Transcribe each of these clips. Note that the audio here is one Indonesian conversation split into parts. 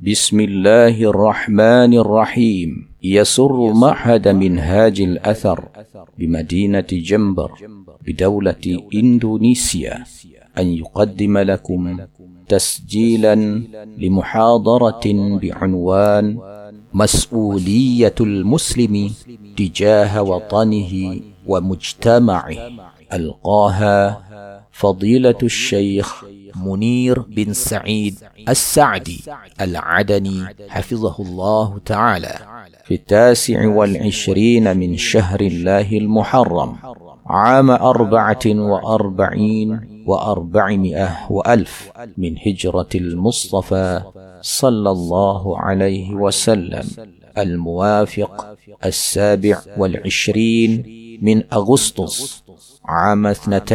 بسم الله الرحمن الرحيم. يسر معهد منهاج الأثر بمدينة جنبر بدولة إندونيسيا أن يقدم لكم تسجيلا لمحاضرة بعنوان مسؤولية المسلم تجاه وطنه ومجتمعه، ألقاها فضيلة الشيخ منير بن سعيد السعدي العدني حفظه الله تعالى في 29 من شهر الله المحرم عام 44 و400 وألف من هجرة المصطفى صلى الله عليه وسلم، الموافق 27 من أغسطس عام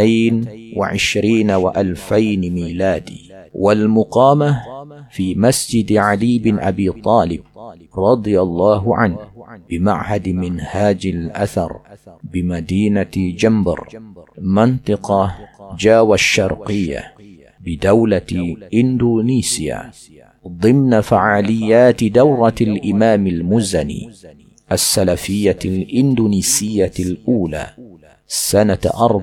22 و2000 ميلادي، والمقامة في مسجد علي بن أبي طالب رضي الله عنه بمعهد منهاج الأثر بمدينة جنبر منطقة جاوة الشرقية بدولة إندونيسيا، ضمن فعاليات دورة الإمام المزني السلفية الإندونيسية الأولى سنة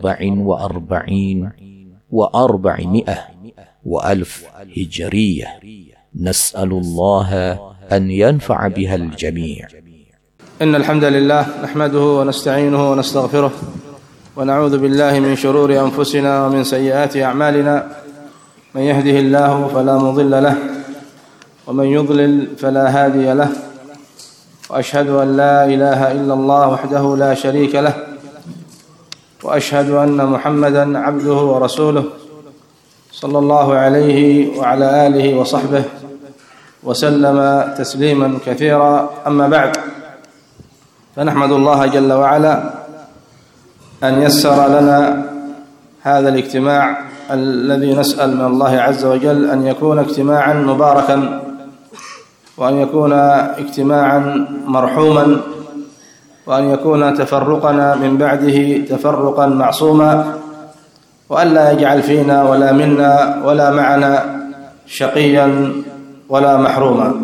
44 و400 وألف هجرية. نسأل الله أن ينفع بها الجميع. إن الحمد لله نحمده ونستعينه ونستغفره ونعوذ بالله من شرور أنفسنا ومن سيئات أعمالنا، من يهده الله فلا مضل له ومن يضلل فلا هادي له، وأشهد أن لا إله إلا الله وحده لا شريك له، وأشهد أن محمدًا عبده ورسوله صلى الله عليه وعلى آله وصحبه وسلم تسليمًا كثيرا. أما بعد، فنحمد الله جل وعلا أن يسر لنا هذا الاجتماع الذي نسأل من الله عز وجل أن يكون اجتماعًا مباركًا، وأن يكون اجتماعًا مرحومًا، وأن يكون تفرقنا من بعده تفرقا معصوما، وأن لا يجعل فينا ولا منا ولا معنا شقيا ولا محروما.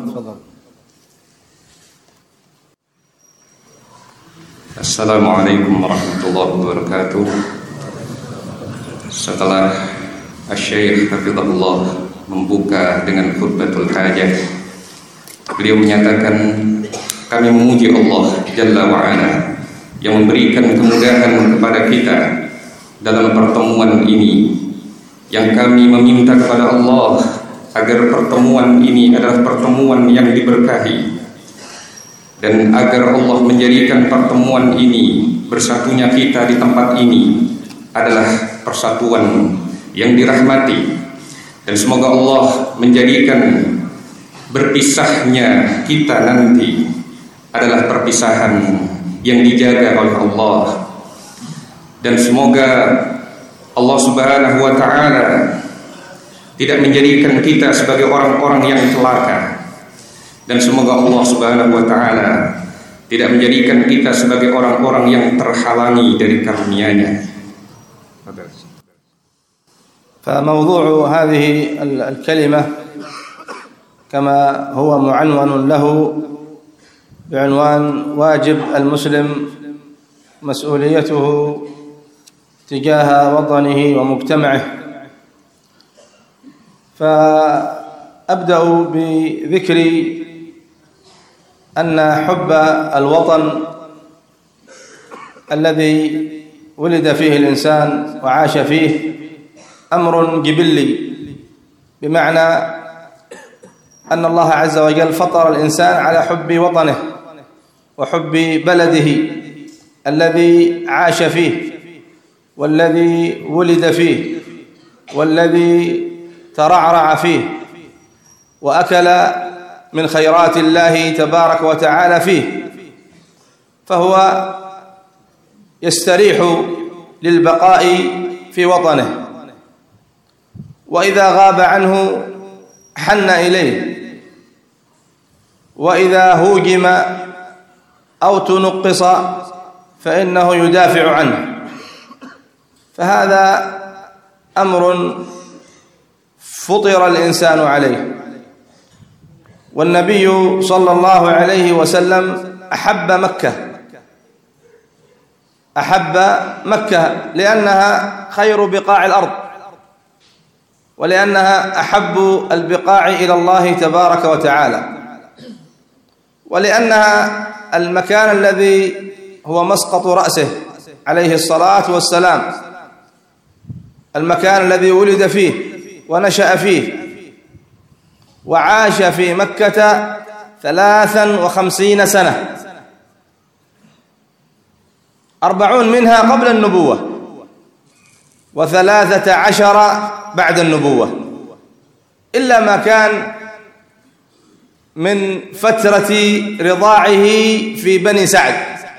Assalamualaikum warahmatullahi wabarakatuh. Setelah Asy-Syaikh Hafizahullah membuka dengan khutbatul hajah, beliau menyatakan, kami memuji Allah Jalla wa'ala yang memberikan kemudahan kepada kita dalam pertemuan ini, yang kami meminta kepada Allah agar pertemuan ini adalah pertemuan yang diberkahi, dan agar Allah menjadikan pertemuan ini, bersatunya kita di tempat ini adalah persatuan yang dirahmati, dan semoga Allah menjadikan berpisahnya kita nanti adalah perpisahan yang dijaga oleh Allah, dan semoga Allah Subhanahu wa ta'ala tidak menjadikan kita sebagai orang-orang yang celaka, dan semoga Allah Subhanahu wa ta'ala tidak menjadikan kita sebagai orang-orang yang terhalangi dari karunia-Nya. فموضوع هذه الكلمة كما هو معنون له بعنوان واجب المسلم مسؤوليته تجاه وطنه ومجتمعه، فأبدأ بذكر أن حب الوطن الذي ولد فيه الإنسان وعاش فيه أمر جبلي، بمعنى أن الله عز وجل فطر الإنسان على حب وطنه وحب بلده الذي عاش فيه والذي ولد فيه والذي ترعرع فيه وأكل من خيرات الله تبارك وتعالى فيه، فهو يستريح للبقاء في وطنه، وإذا غاب عنه حن إليه، وإذا هوجم أو تنقص فإنه يدافع عنه. فهذا أمر فطر الإنسان عليه، والنبي صلى الله عليه وسلم أحب مكة لأنها خير بقاع الأرض، ولأنها أحب البقاع إلى الله تبارك وتعالى، ولأنها المكان الذي هو مسقط رأسه عليه الصلاة والسلام، المكان الذي ولد فيه ونشأ فيه وعاش في مكة 53 سنة، 40 منها قبل النبوة و13 بعد النبوة، إلا ما كان من فترة رضاعه في بني سعد،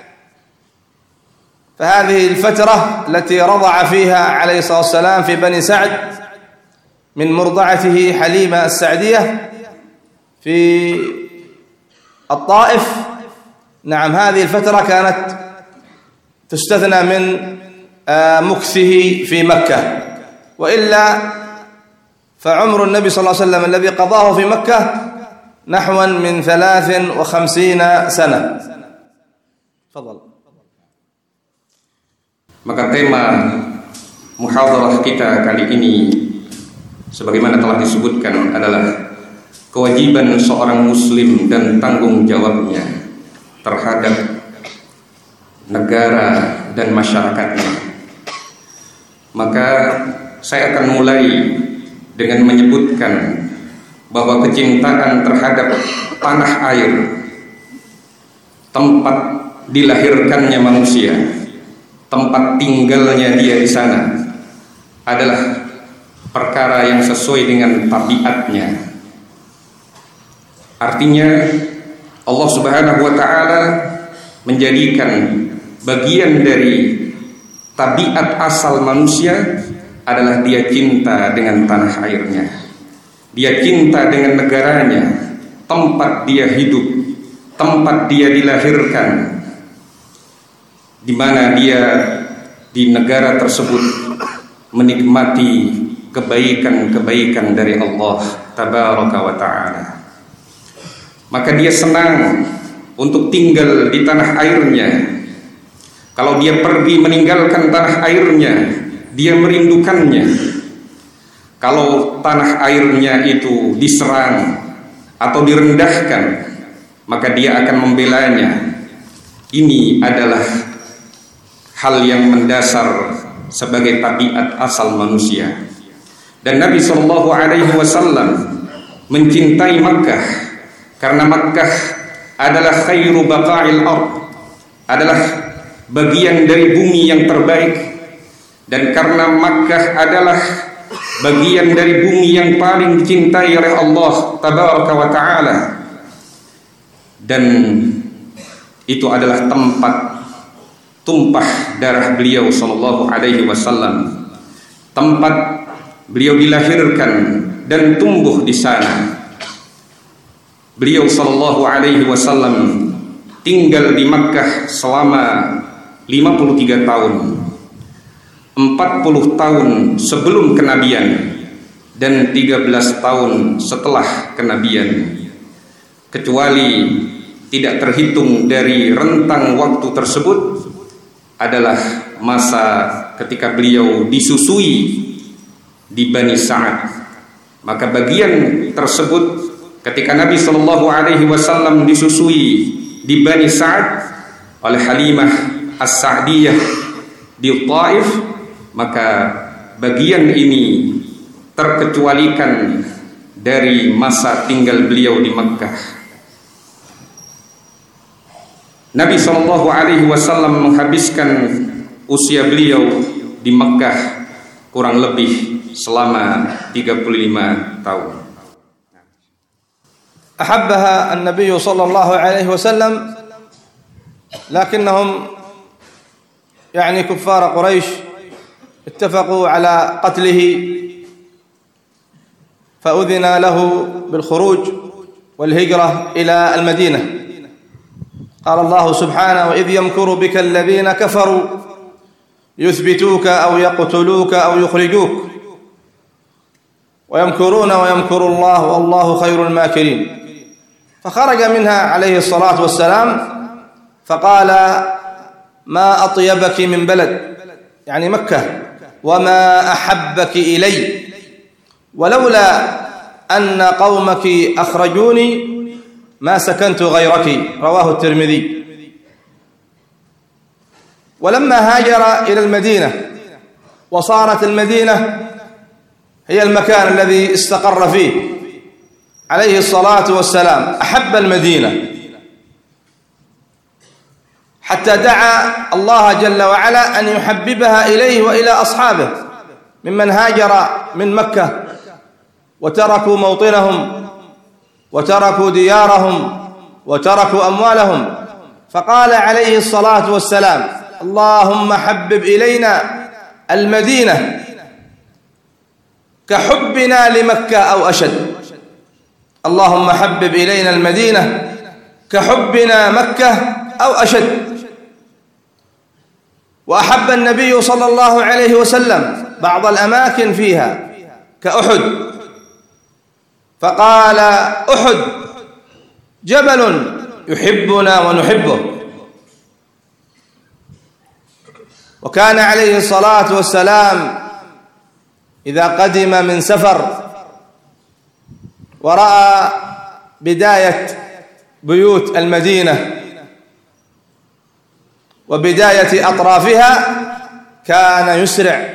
فهذه الفترة التي رضع فيها عليه الصلاة والسلام في بني سعد من مرضعته حليمة السعدية في الطائف، نعم هذه الفترة كانت تستثنى من مكثه في مكة، وإلا فعمر النبي صلى الله عليه وسلم الذي قضاه في مكة نحو من 53 سنة. تفضل. Maka tema muhadharah kita kali ini sebagaimana telah disebutkan adalah kewajiban seorang muslim dan tanggung jawabnya terhadap negara dan masyarakatnya. Maka saya akan mulai dengan menyebutkan bahwa kecintaan terhadap tanah air, tempat dilahirkannya manusia, tempat tinggalnya dia di sana adalah perkara yang sesuai dengan tabiatnya. Artinya Allah Subhanahu wa taala menjadikan bagian dari tabiat asal manusia adalah dia cinta dengan tanah airnya, dia cinta dengan negaranya, tempat dia hidup, tempat dia dilahirkan, di mana dia di negara tersebut menikmati kebaikan-kebaikan dari Allah Tabaraka wa Ta'ala. Maka dia senang untuk tinggal di tanah airnya. Kalau dia pergi meninggalkan tanah airnya, dia merindukannya. Kalau tanah airnya itu diserang atau direndahkan, maka dia akan membelanya. Ini adalah hal yang mendasar sebagai tabiat asal manusia. Dan Nabi SAW mencintai Makkah karena Makkah adalah khairu baqa'il ard, adalah bagian dari bumi yang terbaik, dan karena Makkah adalah bagian dari bumi yang paling dicintai oleh Allah Tabaraka wa Ta'ala, dan itu adalah tempat tumpah darah beliau sallallahu alaihi wasallam, tempat beliau dilahirkan dan tumbuh di sana. Beliau sallallahu alaihi wasallam tinggal di Makkah selama 53 tahun, 40 tahun sebelum kenabian dan 13 tahun setelah kenabian, kecuali tidak terhitung dari rentang waktu tersebut adalah masa ketika beliau disusui di Bani Sa'ad. Maka bagian tersebut ketika Nabi SAW disusui di Bani Sa'ad oleh Halimah As-Sa'diyah di Taif, maka bagian ini terkecualikan dari masa tinggal beliau di Makkah. Nabi SAW menghabiskan usia beliau di Makkah kurang lebih selama 35 tahun. أحبها النبي صلى الله عليه وسلم، لكنهم يعني كفار قريش اتفقوا على قتله، فأذن له بالخروج والهجرة إلى المدينة. قال الله سبحانه: وإذ يمكر بك الذين كفروا يثبتوك أو يقتلوك أو يخرجوك ويمكرون ويمكر الله والله خير الماكرين. فخرج منها عليه الصلاة والسلام فقال: ما أطيبك من بلد، يعني مكة، وما أحبك إلي، ولولا أن قومك أخرجوني ما سكنت غيرك. رواه الترمذي. ولما هاجر إلى المدينة وصارت المدينة هي المكان الذي استقر فيه عليه الصلاة والسلام، أحب المدينة حتى دعا الله جل وعلا أن يحببها إليه وإلى أصحابه ممن هاجر من مكة وتركوا موطنهم وتركوا ديارهم وتركوا أموالهم، فقال عليه الصلاة والسلام: اللهم حبب إلينا المدينة كحبنا لمكة أو أشد. اللهم حبب إلينا المدينة كحبنا مكة أو أشد. وأحب النبي صلى الله عليه وسلم بعض الأماكن فيها كأحد، فقال: أحد جبل يحبنا ونحبه. وكان عليه الصلاة والسلام إذا قدم من سفر ورأى بداية بيوت المدينة وبداية أطرافها كان يسرع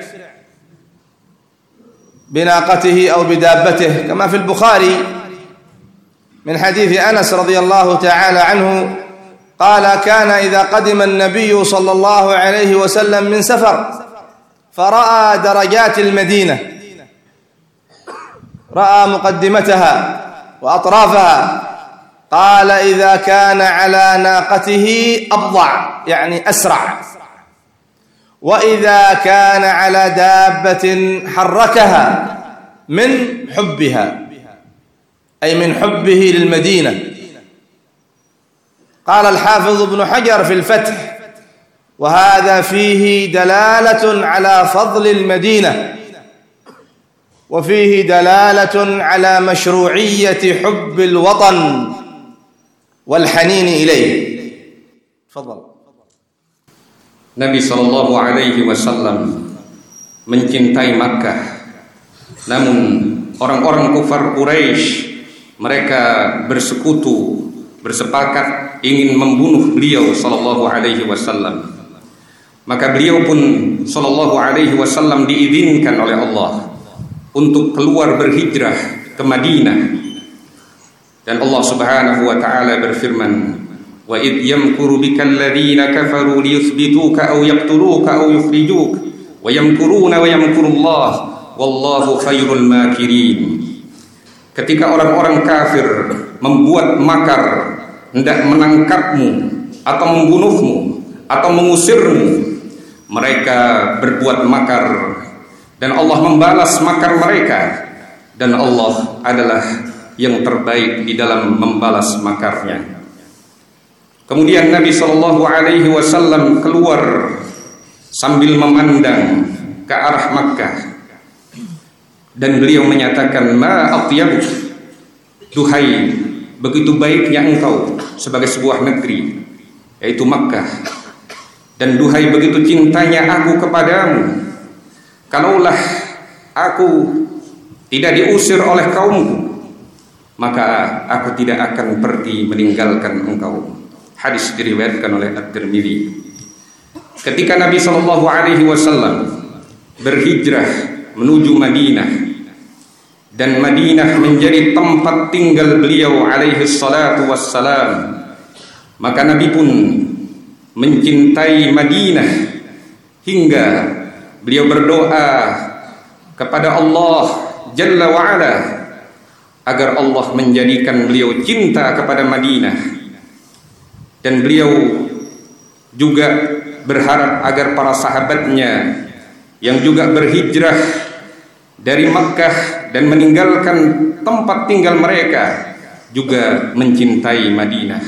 بناقته أو بدابته، كما في البخاري من حديث أنس رضي الله تعالى عنه قال: كان إذا قدم النبي صلى الله عليه وسلم من سفر فرأى درجات المدينة، رأى مقدمتها وأطرافها، قال: إذا كان على ناقته أبضع، يعني أسرع، وإذا كان على دابة حركها من حبها، أي من حبه للمدينة. قال الحافظ ابن حجر في الفتح: وهذا فيه دلالة على فضل المدينة، وفيه دلالة على مشروعية حب الوطن والحنين إليه. تفضل. Nabi Shallallahu Alaihi Wasallam mencintai Makkah, namun orang-orang kufar Quraisy mereka bersekutu, bersepakat ingin membunuh beliau Shallallahu Alaihi Wasallam. Maka beliau pun Shallallahu Alaihi Wasallam diizinkan oleh Allah untuk keluar berhijrah ke Madinah, dan Allah Subhanahu wa taala berfirman: wa id yamkuru bikal ladzina kafaru liyuthbituka aw yaqtuluka aw yukhrijuka wa yamkuruna wa yamkurullah wallahu khairul makirin. Ketika orang-orang kafir membuat makar hendak menangkapmu atau membunuhmu atau mengusirmu, mereka berbuat makar dan Allah membalas makar mereka, dan Allah adalah yang terbaik di dalam membalas makarnya. Kemudian Nabi Shallallahu Alaihi Wasallam keluar sambil memandang ke arah Makkah, dan beliau menyatakan: ma atyabuk, duhai begitu baiknya engkau sebagai sebuah negeri, yaitu Makkah, dan duhai begitu cintanya aku kepadamu, kalaulah aku tidak diusir oleh kaumku, maka aku tidak akan pergi meninggalkan engkau. Hadis diriwayatkan oleh At-Tirmidzi. Ketika Nabi Shallallahu Alaihi Wasallam berhijrah menuju Madinah, dan Madinah menjadi tempat tinggal beliau alaihi salatu wassalam, maka Nabi pun mencintai Madinah hingga beliau berdoa kepada Allah Jalla wa'ala agar Allah menjadikan beliau cinta kepada Madinah. Dan beliau juga berharap agar para sahabatnya yang juga berhijrah dari Makkah dan meninggalkan tempat tinggal mereka juga mencintai Madinah.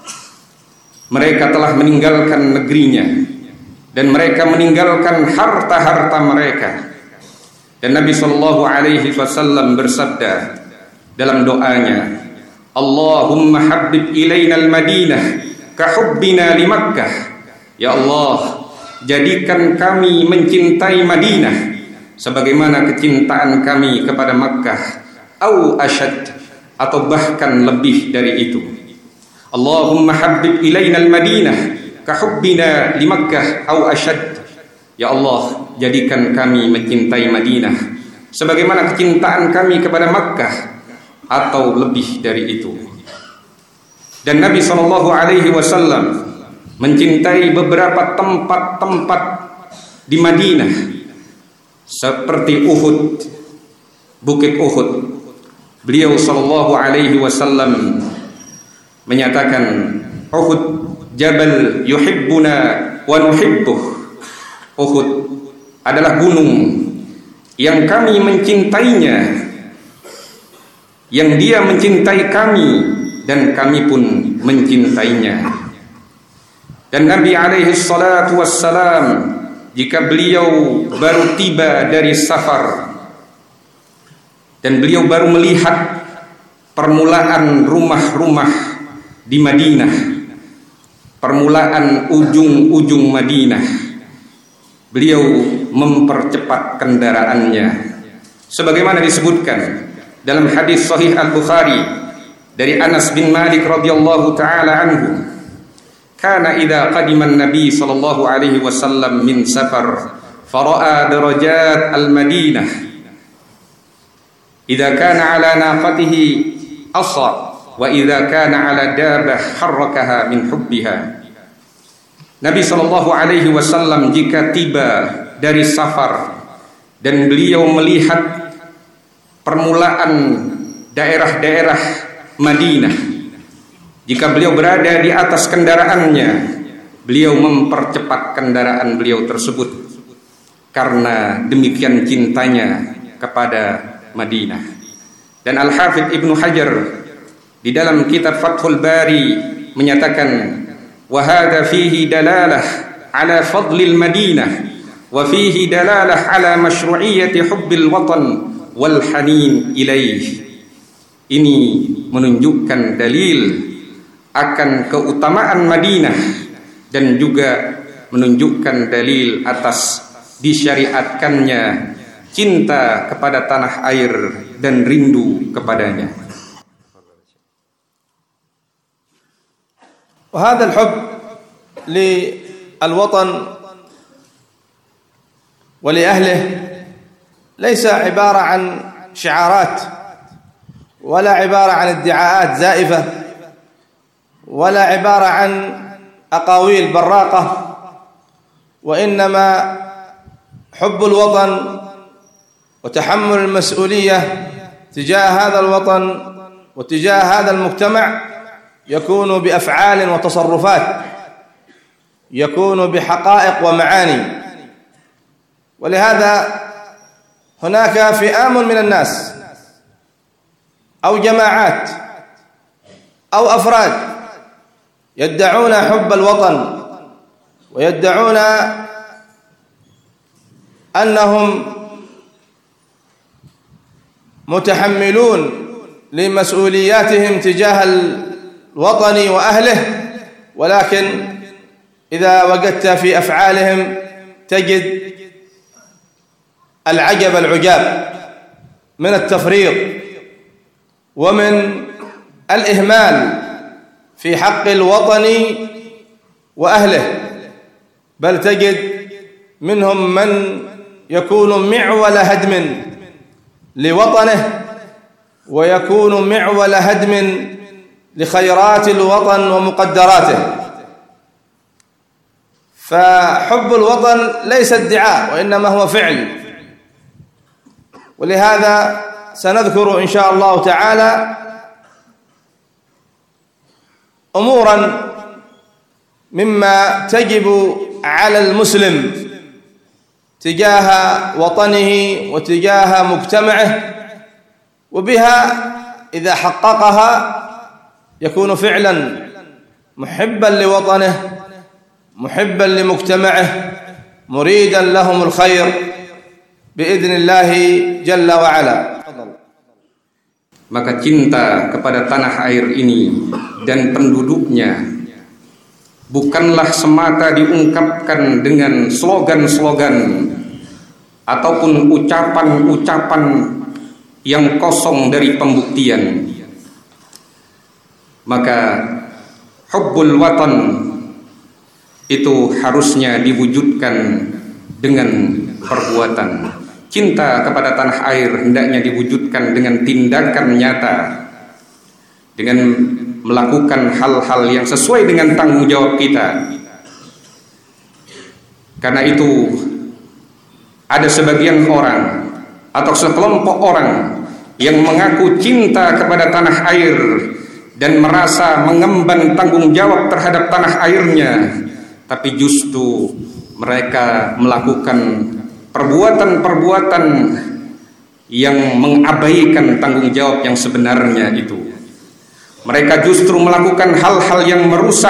Mereka telah meninggalkan negerinya dan mereka meninggalkan harta-harta mereka. Dan Nabi Shallallahu Alaihi Wasallam bersabda dalam doanya: Allahumma habbib ilaina al-Madinah ka hubbina li Makkah. Ya Allah, jadikan kami mencintai Madinah sebagaimana kecintaan kami kepada Makkah, au asyad, atau bahkan lebih dari itu. Allahumma habbib ilaina al-Madinah ka hubbina li Makkah au asyad. Ya Allah, jadikan kami mencintai Madinah sebagaimana kecintaan kami kepada Makkah atau lebih dari itu. Dan Nabi SAW mencintai beberapa tempat-tempat di Madinah seperti Uhud, Bukit Uhud. Beliau SAW menyatakan, Uhud jabal yuhibbuna wa nuhibbuh. Uhud adalah gunung yang kami mencintainya, yang dia mencintai kami dan kami pun mencintainya. Dan Nabi alaihi salatu wassalam, jika beliau baru tiba dari safar dan beliau baru melihat permulaan rumah-rumah di Madinah, permulaan ujung-ujung Madinah, beliau mempercepat kendaraannya sebagaimana disebutkan dalam hadis sahih Al-Bukhari dari Anas bin Malik radhiyallahu taala anhu, kana idza qadima an-nabi sallallahu alaihi wasallam min safar fara'a darajat al-Madinah idza kana ala naqatihi asa wa idza kana ala dabah harrakaha min hubbiha. Nabi sallallahu alaihi wasallam jika tiba dari safar dan beliau melihat permulaan daerah-daerah Madinah, jika beliau berada di atas kendaraannya, beliau mempercepat kendaraan beliau tersebut karena demikian cintanya kepada Madinah. Dan Al-Hafidz Ibnu Hajar di dalam kitab Fathul Bari menyatakan, wa hadza fihi dalalah ala fadlil Madinah wa fihi dalalah ala masyru'iyyati hubbil watan wal hanin ilaih. Ini menunjukkan dalil akan keutamaan Madinah dan juga menunjukkan dalil atas disyariatkannya cinta kepada tanah air dan rindu kepadanya. وهذا الحب للوطن ولأهله ليس عبارة عن شعارات ولا عبارة عن ادعاءات زائفة ولا عبارة عن أقاويل براقة، وإنما حب الوطن وتحمل المسؤولية تجاه هذا الوطن وتجاه هذا المجتمع يكون بأفعال وتصرفات، يكون بحقائق ومعاني. ولهذا هناك فئام من الناس أو جماعات أو أفراد يدعون حب الوطن ويدعون أنهم متحملون لمسؤولياتهم تجاه الوطن وأهله، ولكن إذا وجدت في أفعالهم تجد العجب العجاب من التفريط ومن الإهمال في حق الوطن وأهله، بل تجد منهم من يكون معول هدم لوطنه ويكون معول هدم لخيرات الوطن ومقدراته. فحب الوطن ليس ادعاء وإنما هو فعل. ولهذا سنذكر إن شاء الله تعالى أمورا مما تجب على المسلم تجاه وطنه وتجاه مجتمعه، وبها إذا حققها يكون فعلا محبا لوطنه محبا لمجتمعه مريدا لهم الخير بإذن الله جل وعلا. maka cinta kepada tanah air ini dan penduduknya bukanlah semata diungkapkan dengan slogan-slogan ataupun ucapan-ucapan yang kosong dari pembuktian. Maka hubbul watan itu harusnya diwujudkan dengan perbuatan. Cinta kepada tanah air hendaknya diwujudkan dengan tindakan nyata, dengan melakukan hal-hal yang sesuai dengan tanggung jawab kita. Karena itu ada sebagian orang atau sekelompok orang yang mengaku cinta kepada tanah air dan merasa mengemban tanggung jawab terhadap tanah airnya, tapi justru mereka melakukan perbuatan-perbuatan yang mengabaikan tanggung jawab yang sebenarnya itu. Mereka justru melakukan hal-hal yang merusak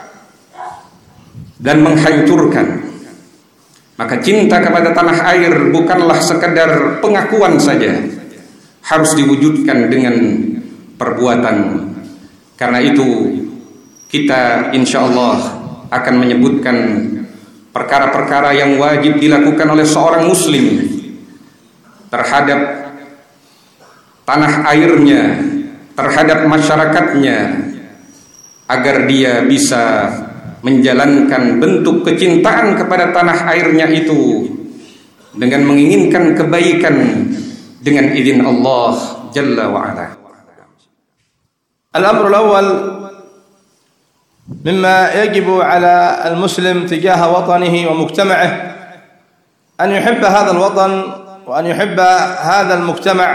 dan menghancurkan. Maka cinta kepada tanah air bukanlah sekedar pengakuan saja, harus diwujudkan dengan perbuatan. Karena itu kita insyaallah akan menyebutkan perkara-perkara yang wajib dilakukan oleh seorang muslim terhadap tanah airnya, terhadap masyarakatnya, agar dia bisa menjalankan bentuk kecintaan kepada tanah airnya itu dengan menginginkan kebaikan dengan izin Allah Jalla wa'ala. الأمر الأول مما يجب على المسلم تجاه وطنه ومجتمعه أن يحب هذا الوطن وأن يحب هذا المجتمع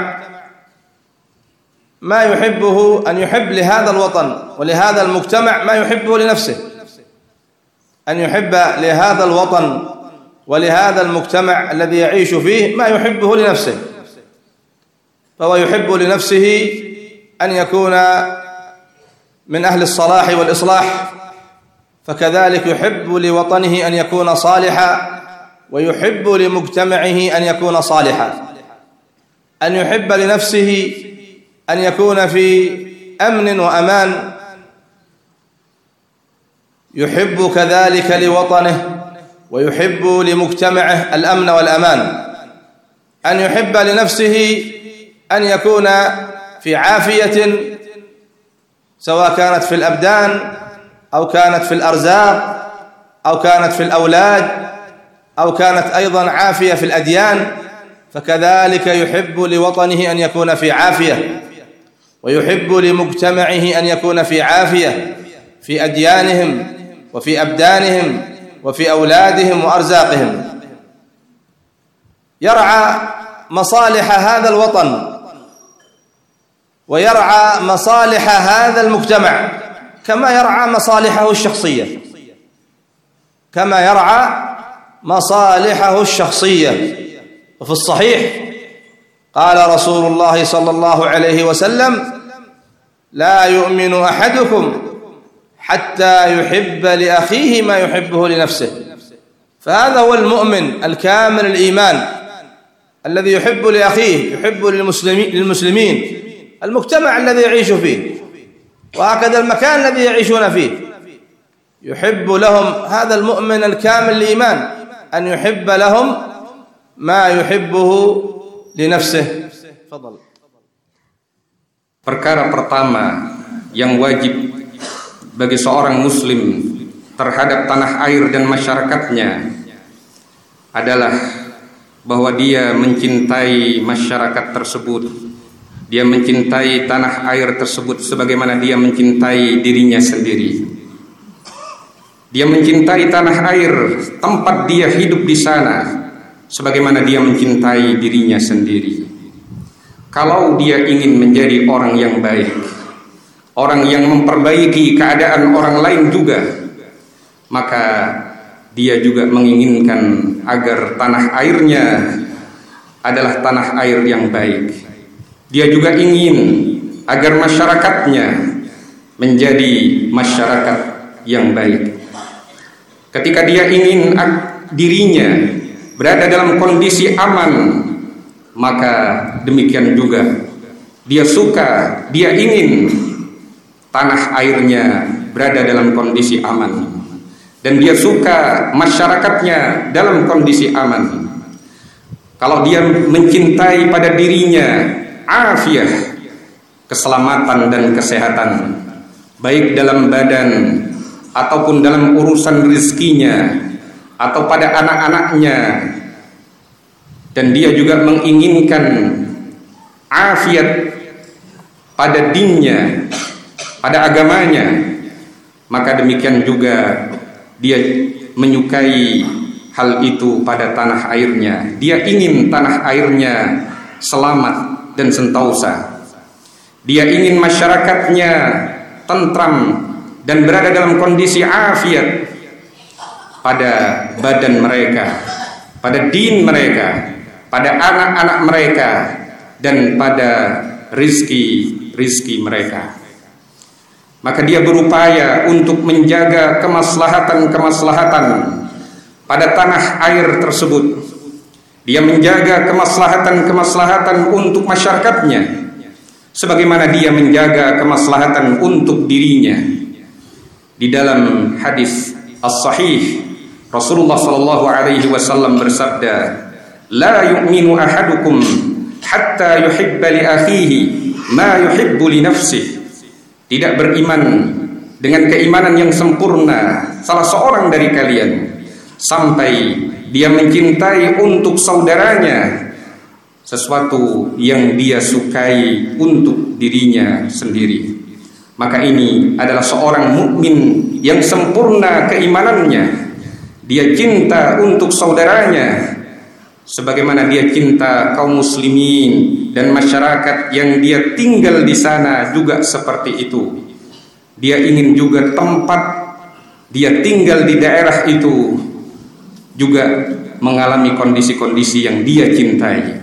ما يحبه، أن يحب لهذا الوطن ولهذا المجتمع ما يحبه لنفسه، أن يحب لهذا الوطن ولهذا المجتمع الذي يعيش فيه ما يحبه لنفسه. فهو يحب لنفسه أن يكون من أهل الصلاح والإصلاح، فكذلك يحب لوطنه أن يكون صالحا ويحب لمجتمعه أن يكون صالحا. أن يحب لنفسه أن يكون في أمن وأمان، يحب كذلك لوطنه ويحب لمجتمعه الأمن والأمان. أن يحب لنفسه أن يكون في عافية، سواء كانت في الأبدان أو كانت في الأرزاق أو كانت في الأولاد أو كانت أيضا عافية في الأديان، فكذلك يحب لوطنه أن يكون في عافية، ويحب لمجتمعه أن يكون في عافية في أديانهم وفي أبدانهم وفي أولادهم وأرزاقهم. يرعى مصالح هذا الوطن ويرعى مصالح هذا المجتمع كما يرعى مصالحه الشخصية، كما يرعى مصالحه الشخصية. وفي الصحيح قال رسول الله صلى الله عليه وسلم: لا يؤمن أحدكم حتى يحب لأخيه ما يحبه لنفسه. فهذا هو المؤمن الكامل الإيمان الذي يحب لأخيه، يحب للمسلمين المجتمع الذي يعيش فيه، وهكذا المكان الذي يعيشون فيه، يحب لهم. هذا المؤمن الكامل الإيمان أن يحب لهم ما يحبه لنفسه. تفضل. Perkara pertama yang wajib bagi seorang muslim terhadap tanah air dan masyarakatnya adalah bahwa dia mencintai masyarakat tersebut, dia mencintai tanah air tersebut sebagaimana dia mencintai dirinya sendiri. Dia mencintai tanah air tempat dia hidup di sana sebagaimana dia mencintai dirinya sendiri. Kalau dia ingin menjadi orang yang baik, orang yang memperbaiki keadaan orang lain juga, maka dia juga menginginkan agar tanah airnya adalah tanah air yang baik. Dia juga ingin agar masyarakatnya menjadi masyarakat yang baik. Ketika dia ingin dirinya berada dalam kondisi aman, maka demikian juga Dia suka, dia ingin tanah airnya berada dalam kondisi aman, dan dia suka masyarakatnya dalam kondisi aman. Kalau dia mencintai pada dirinya afiah, keselamatan dan kesehatan, baik dalam badan ataupun dalam urusan rezekinya atau pada anak-anaknya, dan dia juga menginginkan afiat pada dinnya, pada agamanya, maka demikian juga dia menyukai hal itu pada tanah airnya. Dia ingin tanah airnya selamat dan sentausa. Dia ingin masyarakatnya tentram dan berada dalam kondisi afiat pada badan mereka, pada din mereka, pada anak-anak mereka, dan pada rizki mereka. Maka dia berupaya untuk menjaga kemaslahatan pada tanah air tersebut. Dia menjaga kemaslahatan untuk masyarakatnya, sebagaimana dia menjaga kemaslahatan untuk dirinya. Di dalam hadis as-sahih, Rasulullah sallallahu alaihi wasallam bersabda, "La yu'minu ahadukum hatta yuhibba li akhihi ma yuhibbu li nafsihi." Tidak beriman dengan keimanan yang sempurna salah seorang dari kalian sampai dia mencintai untuk saudaranya sesuatu yang dia sukai untuk dirinya sendiri. Maka ini adalah seorang mukmin yang sempurna keimanannya. Dia cinta untuk saudaranya sebagaimana dia cinta kaum muslimin dan masyarakat yang dia tinggal di sana juga seperti itu. Dia ingin juga tempat dia tinggal di daerah itu juga mengalami kondisi-kondisi yang dia cintai.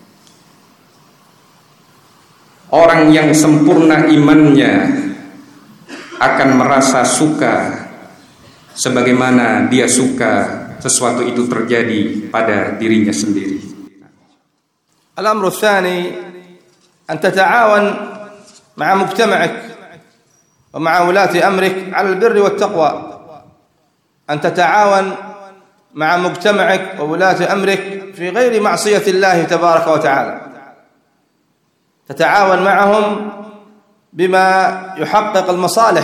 Orang yang sempurna imannya akan merasa suka sebagaimana dia suka sesuatu itu terjadi pada dirinya sendiri. Al-amru tsani an tata'awan ma'a mujtama'ik wa ma'a ulati amrik 'ala al-birri wat-taqwa. An tata'awan ma'a mujtama'ik wa ulati amrik fi ghairi ma'siyati Allah tabaraka wa ta'ala. تتعاون معهم بما يحقق المصالح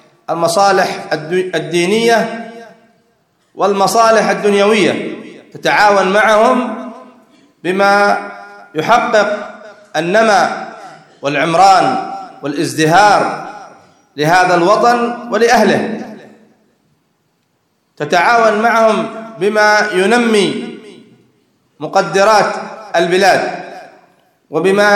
الدينية والمصالح الدنيوية. تتعاون معهم بما يحقق النماء والعمران والازدهار لهذا الوطن ولأهله. تتعاون معهم بما ينمي مقدرات البلاد وبما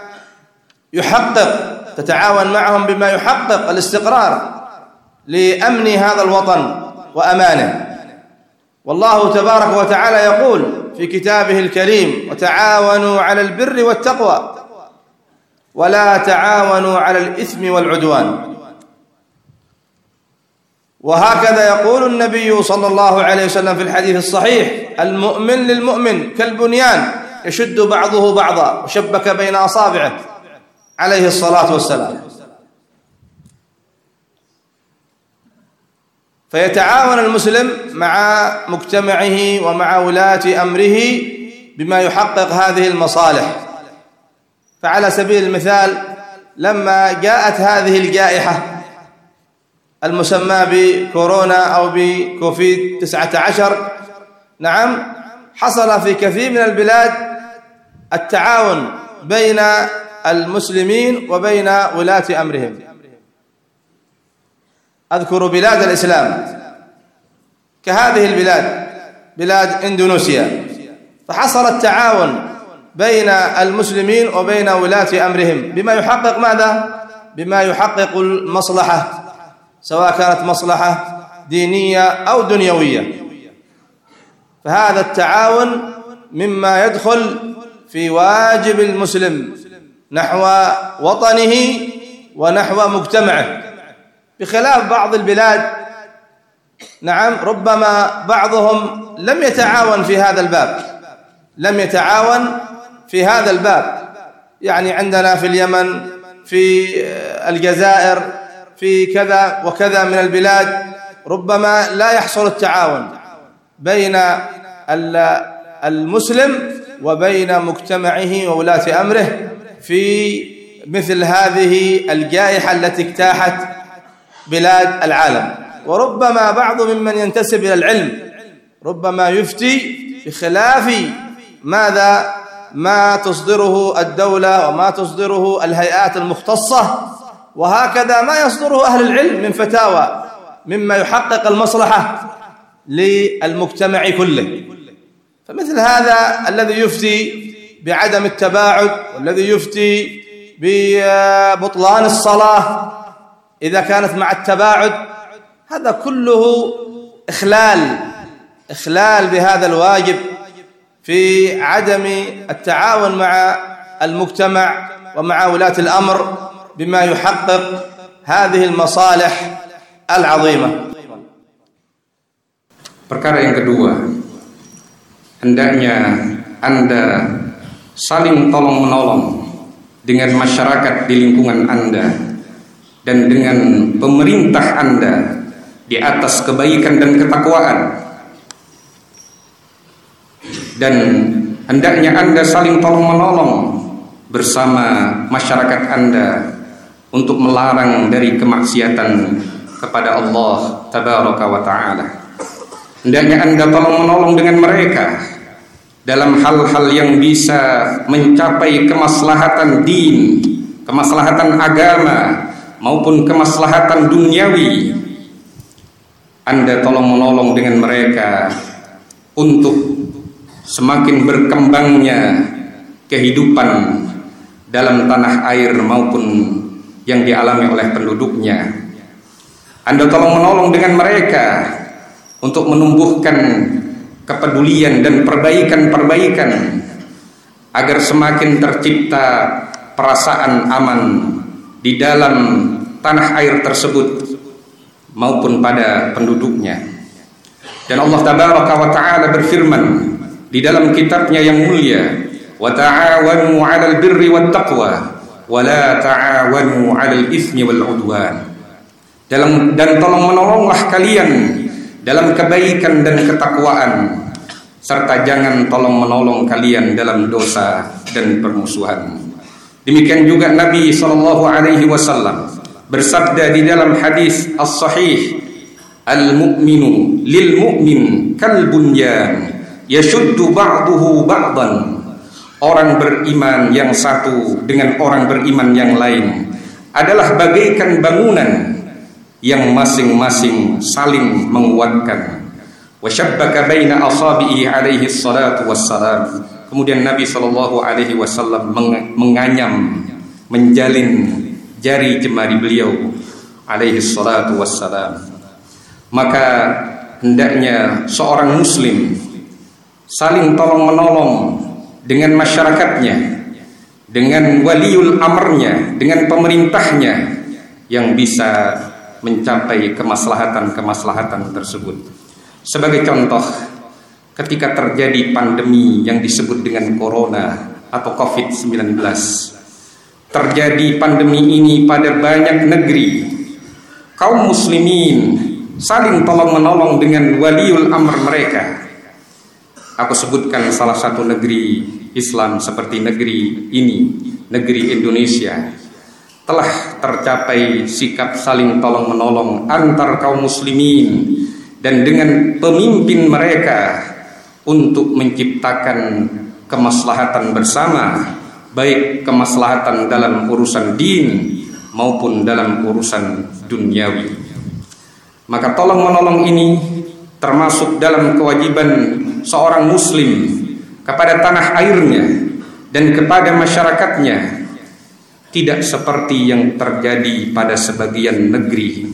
تتعاون معهم بما يحقق الاستقرار لأمن هذا الوطن وأمانه. والله تبارك وتعالى يقول في كتابه الكريم: وتعاونوا على البر والتقوى ولا تعاونوا على الإثم والعدوان. وهكذا يقول النبي صلى الله عليه وسلم في الحديث الصحيح: المؤمن للمؤمن كالبنيان يشد بعضه بعضا وشبك بين أصابعه عليه الصلاة والسلام. فيتعاون المسلم مع مجتمعه ومع ولاة أمره بما يحقق هذه المصالح. فعلى سبيل المثال لما جاءت هذه الجائحة المسمى بكورونا أو بكوفيد 19 نعم حصل في كثير من البلاد التعاون بين المسلمين وبين ولاة أمرهم. أذكر بلاد الإسلام كهذه البلاد بلاد إندونيسيا، فحصل التعاون بين المسلمين وبين ولاة أمرهم بما يحقق ماذا؟ بما يحقق المصلحة، سواء كانت مصلحة دينية أو دنيوية. فهذا التعاون مما يدخل في واجب المسلم نحو وطنه ونحو مجتمعه، بخلاف بعض البلاد نعم ربما بعضهم لم يتعاون في هذا الباب، يعني عندنا في اليمن، في الجزائر، في كذا وكذا من البلاد، ربما لا يحصل التعاون بين المسلم وبين مجتمعه وولاة أمره في مثل هذه الجائحة التي اجتاحت بلاد العالم. وربما بعض ممن ينتسب إلى العلم ربما يفتي بخلاف ما تصدره الدولة وما تصدره الهيئات المختصة، وهكذا ما يصدره أهل العلم من فتاوى مما يحقق المصلحة للمجتمع كله. فمثل هذا الذي يفتي بعدم التباعد، والذي يفتي ببطلان الصلاة إذا كانت مع التباعد، هذا كله إخلال بهذا الواجب في عدم التعاون مع المجتمع ومع ولاة الأمر بما يحقق هذه المصالح العظيمة. Perkara yang kedua, hendaknya Anda saling tolong-menolong dengan masyarakat di lingkungan Anda dan dengan pemerintah Anda di atas kebaikan dan ketakwaan. Dan hendaknya Anda saling tolong-menolong bersama masyarakat Anda untuk melarang dari kemaksiatan kepada Allah Tabaraka wa Ta'ala. Hendaknya Anda tolong-menolong dengan mereka dalam hal-hal yang bisa mencapai kemaslahatan din, kemaslahatan agama maupun kemaslahatan duniawi. Anda tolong-menolong dengan mereka untuk semakin berkembangnya kehidupan dalam tanah air maupun yang dialami oleh penduduknya. Anda tolong-menolong dengan mereka untuk menumbuhkan kepedulian dan perbaikan-perbaikan agar semakin tercipta perasaan aman di dalam tanah air tersebut maupun pada penduduknya. Dan Allah Tabaraka wa Ta'ala berfirman di dalam kitabnya yang mulia, wa ta'awanu 'alal birri wat taqwa wa la ta'awanu 'alal itsmi wal 'udwan. Dan tolong-menolonglah kalian dalam kebaikan dan ketakwaan, serta jangan tolong-menolong kalian dalam dosa dan permusuhan. Demikian juga Nabi SAW bersabda di dalam hadis as-sahih, al-mu'minu lil mu'min kal bunyan yashuddu ba'duhu ba'dan. Orang beriman yang satu dengan orang beriman yang lain adalah bagaikan bangunan yang masing-masing saling menguatkan. Wa syabbaka baina asabihi alaihi salatu wassalam. Kemudian Nabi SAW menganyam, menjalin jari jemari beliau alaihi salatu wassalam. Maka hendaknya seorang muslim saling tolong-menolong dengan masyarakatnya, dengan waliul amrnya, dengan pemerintahnya yang bisa mencapai kemaslahatan-kemaslahatan tersebut. Sebagai contoh, ketika terjadi pandemi yang disebut dengan corona atau COVID-19, terjadi pandemi ini pada banyak negeri, kaum muslimin saling tolong-menolong dengan waliul amr mereka. Aku sebutkan salah satu negeri Islam seperti negeri ini, negeri Indonesia, telah tercapai sikap saling tolong-menolong antar kaum muslimin dan dengan pemimpin mereka untuk menciptakan kemaslahatan bersama, baik kemaslahatan dalam urusan din maupun dalam urusan duniawi. Maka tolong-menolong ini termasuk dalam kewajiban seorang muslim kepada tanah airnya dan kepada masyarakatnya. Tidak seperti yang terjadi pada sebagian negeri,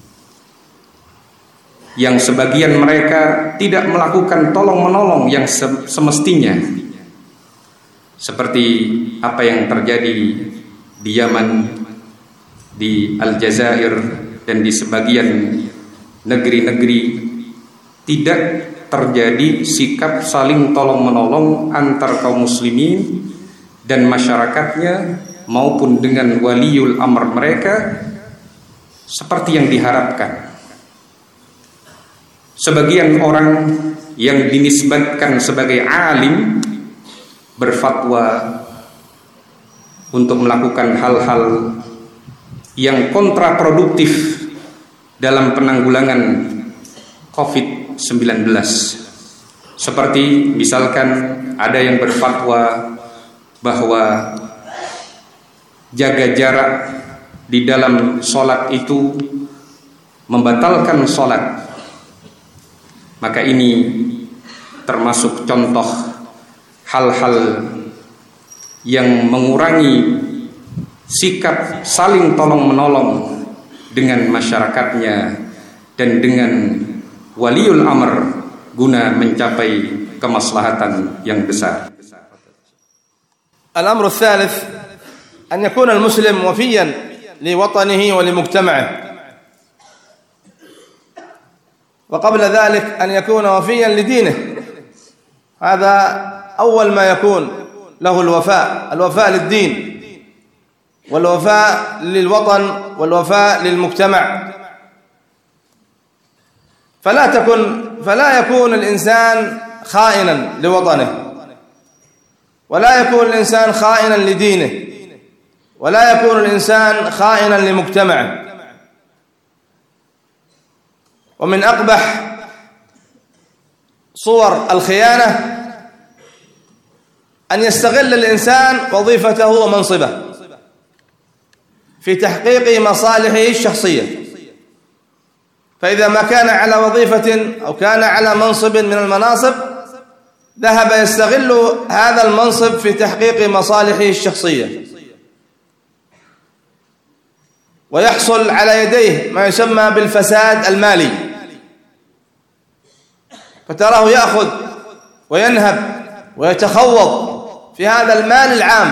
yang sebagian mereka tidak melakukan tolong-menolong yang semestinya, seperti apa yang terjadi di Yaman, di Aljazair, dan di sebagian negeri-negeri. Tidak terjadi sikap saling tolong-menolong antar kaum muslimin dan masyarakatnya maupun dengan waliul amr mereka seperti yang diharapkan. Sebagian orang yang dinisbatkan sebagai alim berfatwa untuk melakukan hal-hal yang kontraproduktif dalam penanggulangan COVID-19. Seperti misalkan ada yang berfatwa bahwa jaga jarak di dalam sholat itu membatalkan sholat. Maka ini termasuk contoh hal-hal yang mengurangi sikap saling tolong-menolong dengan masyarakatnya dan dengan waliul amr guna mencapai kemaslahatan yang besar. Al-amru ats-tsalits an yakuna al-muslim wafiyan li watanihi wa li mujtama'ihi. وقبل ذلك أن يكون وفيا لدينه. هذا أول ما يكون له الوفاء للدين والوفاء للوطن والوفاء للمجتمع. فلا يكون الإنسان خائنا لوطنه، ولا يكون الإنسان خائنا لدينه، ولا يكون الإنسان خائنا لمجتمعه. ومن أقبح صور الخيانة أن يستغل الإنسان وظيفته ومنصبه في تحقيق مصالحه الشخصية. فإذا ما كان على وظيفة أو كان على منصب من المناصب ذهب يستغل هذا المنصب في تحقيق مصالحه الشخصية، ويحصل على يديه ما يسمى بالفساد المالي، فتراه يأخذ وينهب ويتخوض في هذا المال العام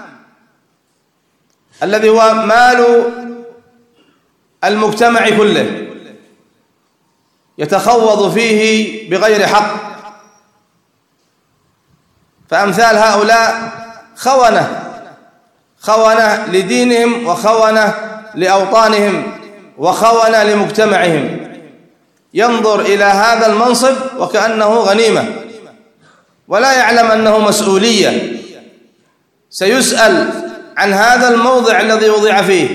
الذي هو مال المجتمع كله، يتخوض فيه بغير حق. فأمثال هؤلاء خونة لدينهم وخونة لأوطانهم وخونة لمجتمعهم. ينظر إلى هذا المنصب وكأنه غنيمة، ولا يعلم أنه مسؤولية، سيسأل عن هذا الموضع الذي وضع فيه،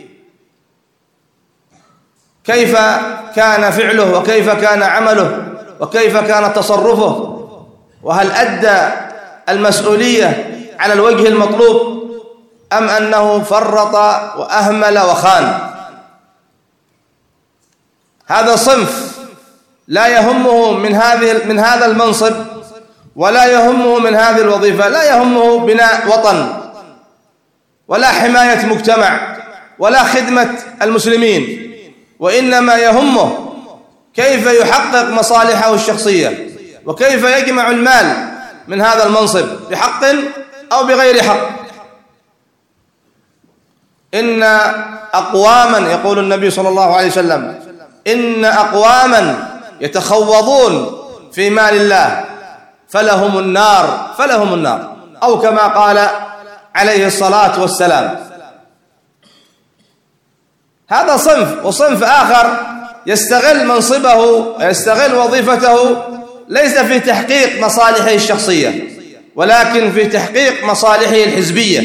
كيف كان فعله وكيف كان عمله وكيف كان تصرفه، وهل أدى المسؤولية على الوجه المطلوب أم أنه فرط وأهمل وخان. هذا صنف لا يهمه من هذا المنصب ولا يهمه من هذه الوظيفة، لا يهمه بناء وطن ولا حماية مجتمع ولا خدمة المسلمين، وإنما يهمه كيف يحقق مصالحه الشخصية وكيف يجمع المال من هذا المنصب بحق أو بغير حق. إن أقواما، يقول النبي صلى الله عليه وسلم، إن أقواما يتخوضون في مال الله فلهم النار، أو كما قال عليه الصلاة والسلام. هذا صنف، وصنف آخر يستغل منصبه ويستغل وظيفته ليس في تحقيق مصالحه الشخصية ولكن في تحقيق مصالحه الحزبية.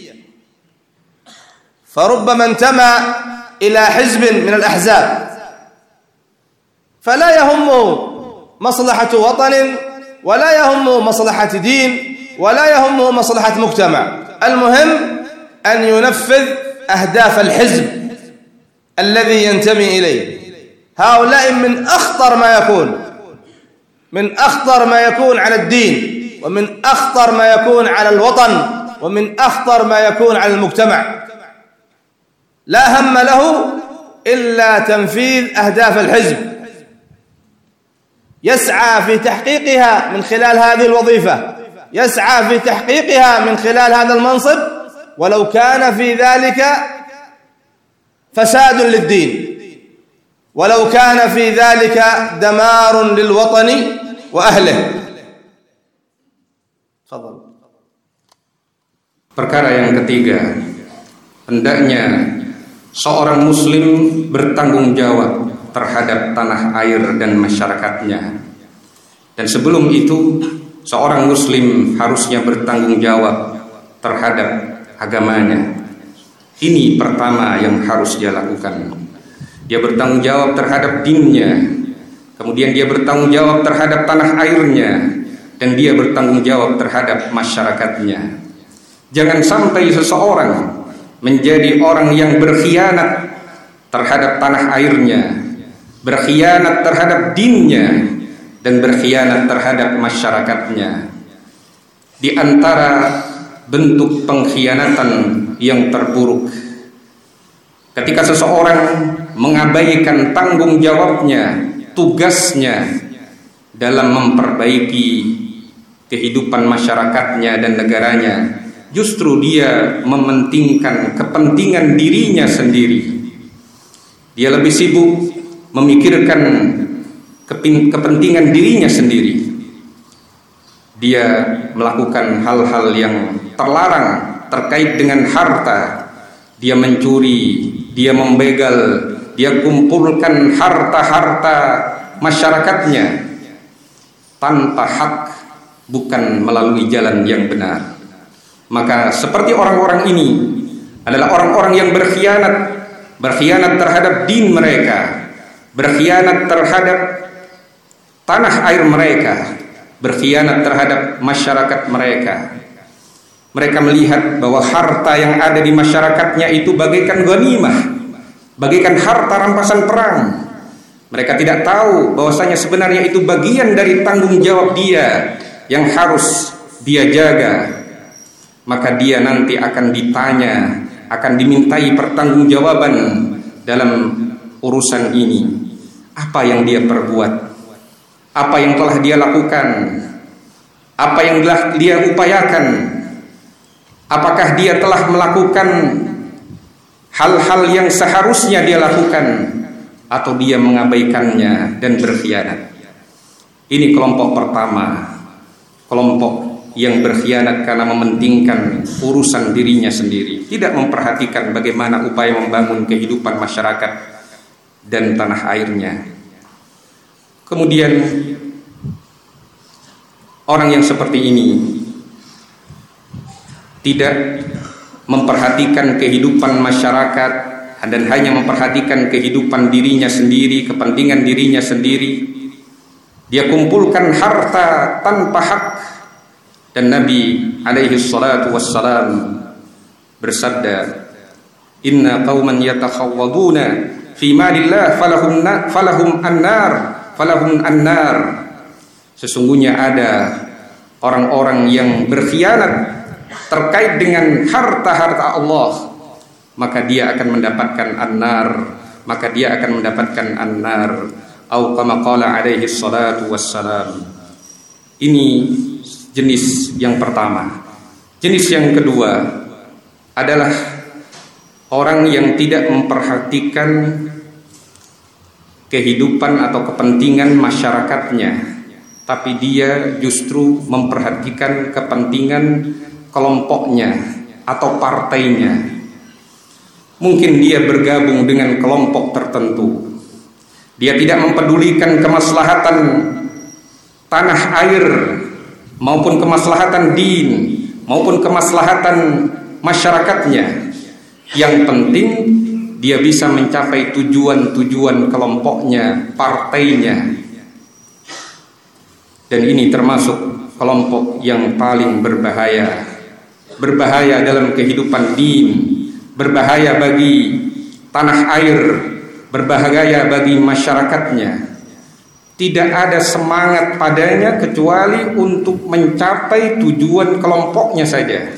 فربما انتمى إلى حزب من الأحزاب فلا يهمه مصلحة وطن ولا يهمه مصلحة دين ولا يهمه مصلحة مجتمع، المهم أن ينفذ أهداف الحزب الذي ينتمي إليه. هؤلاء من أخطر ما يكون على الدين، ومن أخطر ما يكون على الوطن، ومن أخطر ما يكون على المجتمع. لا هم له إلا تنفيذ أهداف الحزب، يسعى في تحقيقها من خلال هذه الوظيفة، يسعى في تحقيقها من خلال هذا المنصب، ولو كان في ذلك فساد للدين، ولو كان في ذلك دمار للوطن وأهله. تفضل. Perkara yang ketiga, hendaknya seorang muslim bertanggung jawab terhadap tanah air dan masyarakatnya. Dan sebelum itu, seorang muslim harusnya bertanggung jawab terhadap agamanya. Ini pertama yang harus dia lakukan. Dia bertanggung jawab terhadap dinnya, kemudian dia bertanggung jawab terhadap tanah airnya, dan dia bertanggung jawab terhadap masyarakatnya. Jangan sampai seseorang menjadi orang yang berkhianat terhadap tanah airnya, berkhianat terhadap dinnya, dan berkhianat terhadap masyarakatnya. Di antara bentuk pengkhianatan yang terburuk, ketika seseorang mengabaikan tanggung jawabnya, tugasnya dalam memperbaiki kehidupan masyarakatnya dan negaranya, justru dia mementingkan kepentingan dirinya sendiri. Dia lebih sibuk memikirkan kepentingan dirinya sendiri. Dia melakukan hal-hal yang terlarang terkait dengan harta. Dia mencuri, dia membegal, dia kumpulkan harta-harta masyarakatnya tanpa hak, bukan melalui jalan yang benar. Maka seperti orang-orang ini adalah orang-orang yang berkhianat terhadap din mereka, berkhianat terhadap tanah air mereka, berkhianat terhadap masyarakat mereka. Mereka melihat bahwa harta yang ada di masyarakatnya itu bagaikan ghanimah, bagaikan harta rampasan perang. Mereka tidak tahu bahwasanya sebenarnya itu bagian dari tanggung jawab dia yang harus dia jaga. Maka dia nanti akan ditanya, akan dimintai pertanggungjawaban dalam urusan ini. Apa yang dia perbuat, apa yang telah dia lakukan, apa yang telah dia upayakan, apakah dia telah melakukan hal-hal yang seharusnya dia lakukan, atau dia mengabaikannya dan berkhianat. Ini kelompok pertama, kelompok yang berkhianat karena mementingkan urusan dirinya sendiri, tidak memperhatikan bagaimana upaya membangun kehidupan masyarakat dan tanah airnya. Kemudian orang yang seperti ini tidak memperhatikan kehidupan masyarakat dan hanya memperhatikan kehidupan dirinya sendiri, kepentingan dirinya sendiri. Dia kumpulkan harta tanpa hak. Dan Nabi alaihi salatu wassalam bersabda, "Inna qauman yatakhawwaduna fi malillah falahum annar." Sesungguhnya ada orang-orang yang berkhianat terkait dengan harta-harta Allah, maka dia akan mendapatkan annar, maka dia akan mendapatkan annar. Atau kama qala alaihi salatu wassalam. Ini jenis yang pertama. Jenis yang kedua adalah orang yang tidak memperhatikan kehidupan atau kepentingan masyarakatnya, tapi dia justru memperhatikan kepentingan kelompoknya atau partainya. Mungkin dia bergabung dengan kelompok tertentu. Dia tidak mempedulikan kemaslahatan tanah air maupun kemaslahatan din maupun kemaslahatan masyarakatnya. Yang penting dia bisa mencapai tujuan-tujuan kelompoknya, partainya. Dan ini termasuk kelompok yang paling berbahaya. Berbahaya dalam kehidupan din, berbahaya bagi tanah air, berbahaya bagi masyarakatnya. Tidak ada semangat padanya kecuali untuk mencapai tujuan kelompoknya saja.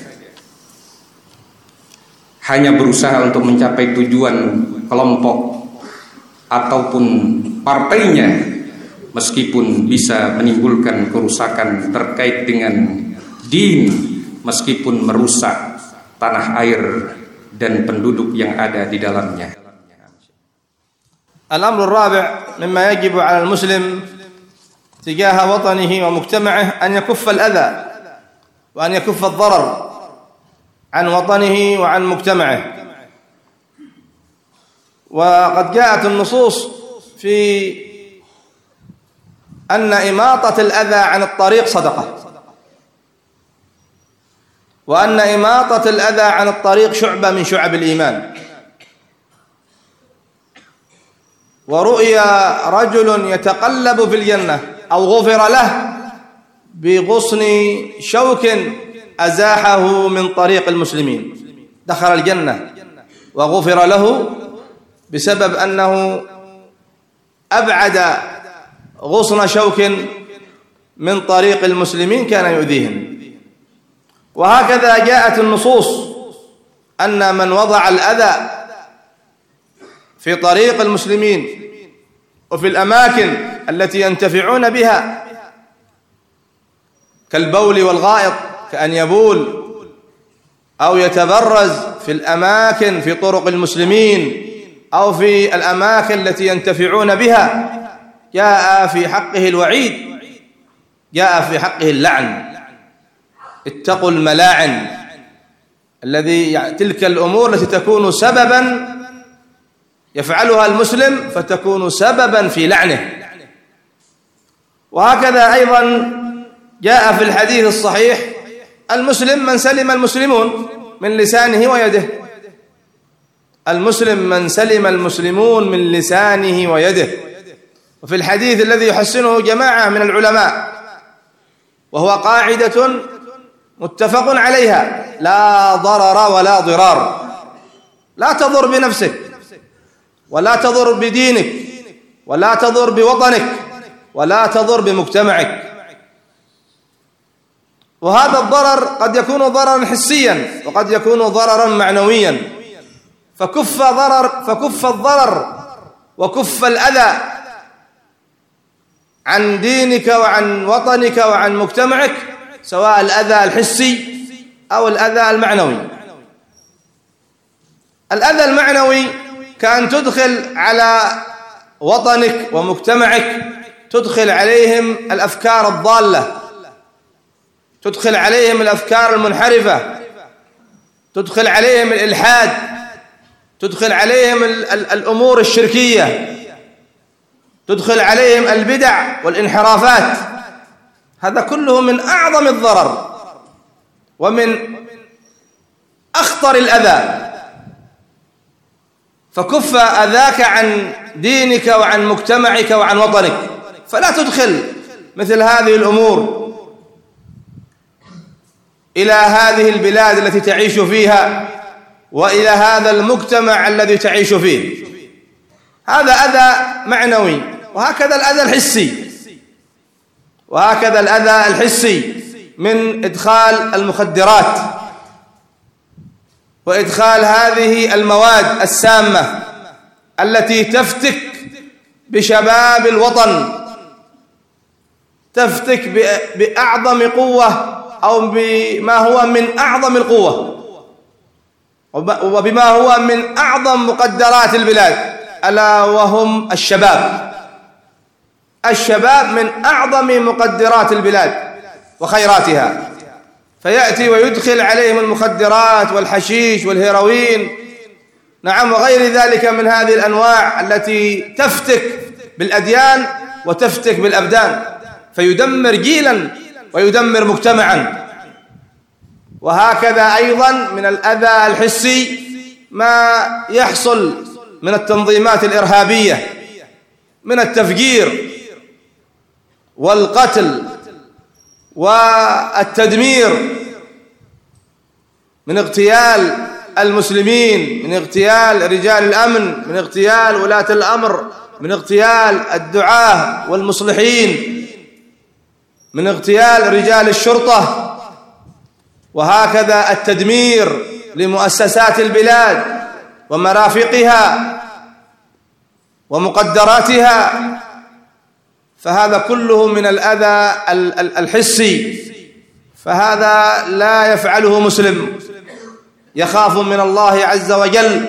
Hanya berusaha untuk mencapai tujuan kelompok ataupun partainya, meskipun bisa menimbulkan kerusakan terkait dengan din, meskipun merusak tanah air dan penduduk yang ada di dalamnya. الأمر الرابع مما يجب على المسلم تجاه وطنه ومجتمعه أن يكف الأذى وأن يكف الضرر عن وطنه وعن مجتمعه. وقد جاءت النصوص في أن إماطة الأذى عن الطريق صدقة، وأن إماطة الأذى عن الطريق شعبة من شعب الإيمان. ورؤيا رجل يتقلب في الجنة أو غفر له بغصن شوك أزاحه من طريق المسلمين، دخل الجنة وغفر له بسبب أنه أبعد غصن شوك من طريق المسلمين كان يؤذيهم. وهكذا جاءت النصوص أن من وضع الأذى في طريق المسلمين وفي الأماكن التي ينتفعون بها كالبول والغائط، كأن يبول أو يتبرز في الأماكن في طرق المسلمين أو في الأماكن التي ينتفعون بها، جاء في حقه الوعيد، جاء في حقه اللعن. اتقوا الملاعن تلك الأمور التي تكون سببا يفعلها المسلم فتكون سببا في لعنه. وهكذا أيضا جاء في الحديث الصحيح: المسلم من سلم المسلمون من لسانه ويده. المسلم من سلم المسلمون من لسانه ويده. وفي الحديث الذي يحسنه جماعة من العلماء، وهو قاعدة متفق عليها: لا ضرر ولا ضرار. لا تضر بنفسك، ولا تضر بدينك، ولا تضر بوطنك، ولا تضر بمجتمعك. وهذا الضرر قد يكون ضررا حسيا وقد يكون ضررا معنويا. فكف الضرر وكف الأذى عن دينك وعن وطنك وعن مجتمعك، سواء الأذى الحسي أو الأذى المعنوي. الأذى المعنوي كأن تدخل على وطنك ومجتمعك، تدخل عليهم الأفكار الضالة، تدخل عليهم الأفكار المنحرفة، تدخل عليهم الإلحاد، تدخل عليهم الأمور الشركية، تدخل عليهم البدع والانحرافات. هذا كله من أعظم الضرر ومن أخطر الأذى. فكف أذاك عن دينك وعن مجتمعك وعن وطنك، فلا تدخل مثل هذه الأمور إلى هذه البلاد التي تعيش فيها وإلى هذا المجتمع الذي تعيش فيه. هذا أذى معنوي. وهكذا الأذى الحسي، وهكذا الأذى الحسي من إدخال المخدرات وإدخال هذه المواد السامة التي تفتك بشباب الوطن، تفتك بأعظم قوة أو بما هو من أعظم القوة وبما هو من أعظم مقدرات البلاد، ألا وهم الشباب. الشباب من أعظم مقدرات البلاد وخيراتها، فيأتي ويدخل عليهم المخدرات والحشيش والهيروين، نعم، وغير ذلك من هذه الأنواع التي تفتك بالأديان وتفتك بالأبدان، فيدمر جيلا ويدمر مجتمعا. وهكذا أيضا من الأذى الحسي ما يحصل من التنظيمات الإرهابية، من التفجير والقتل والتدمير، من اغتيال المسلمين، من اغتيال رجال الأمن، من اغتيال ولاة الأمر، من اغتيال الدعاة والمصلحين، من اغتيال رجال الشرطة. وهكذا التدمير لمؤسسات البلاد ومرافقها ومقدراتها. فهذا كله من الأذى الحسي، فهذا لا يفعله مسلم يخاف من الله عز وجل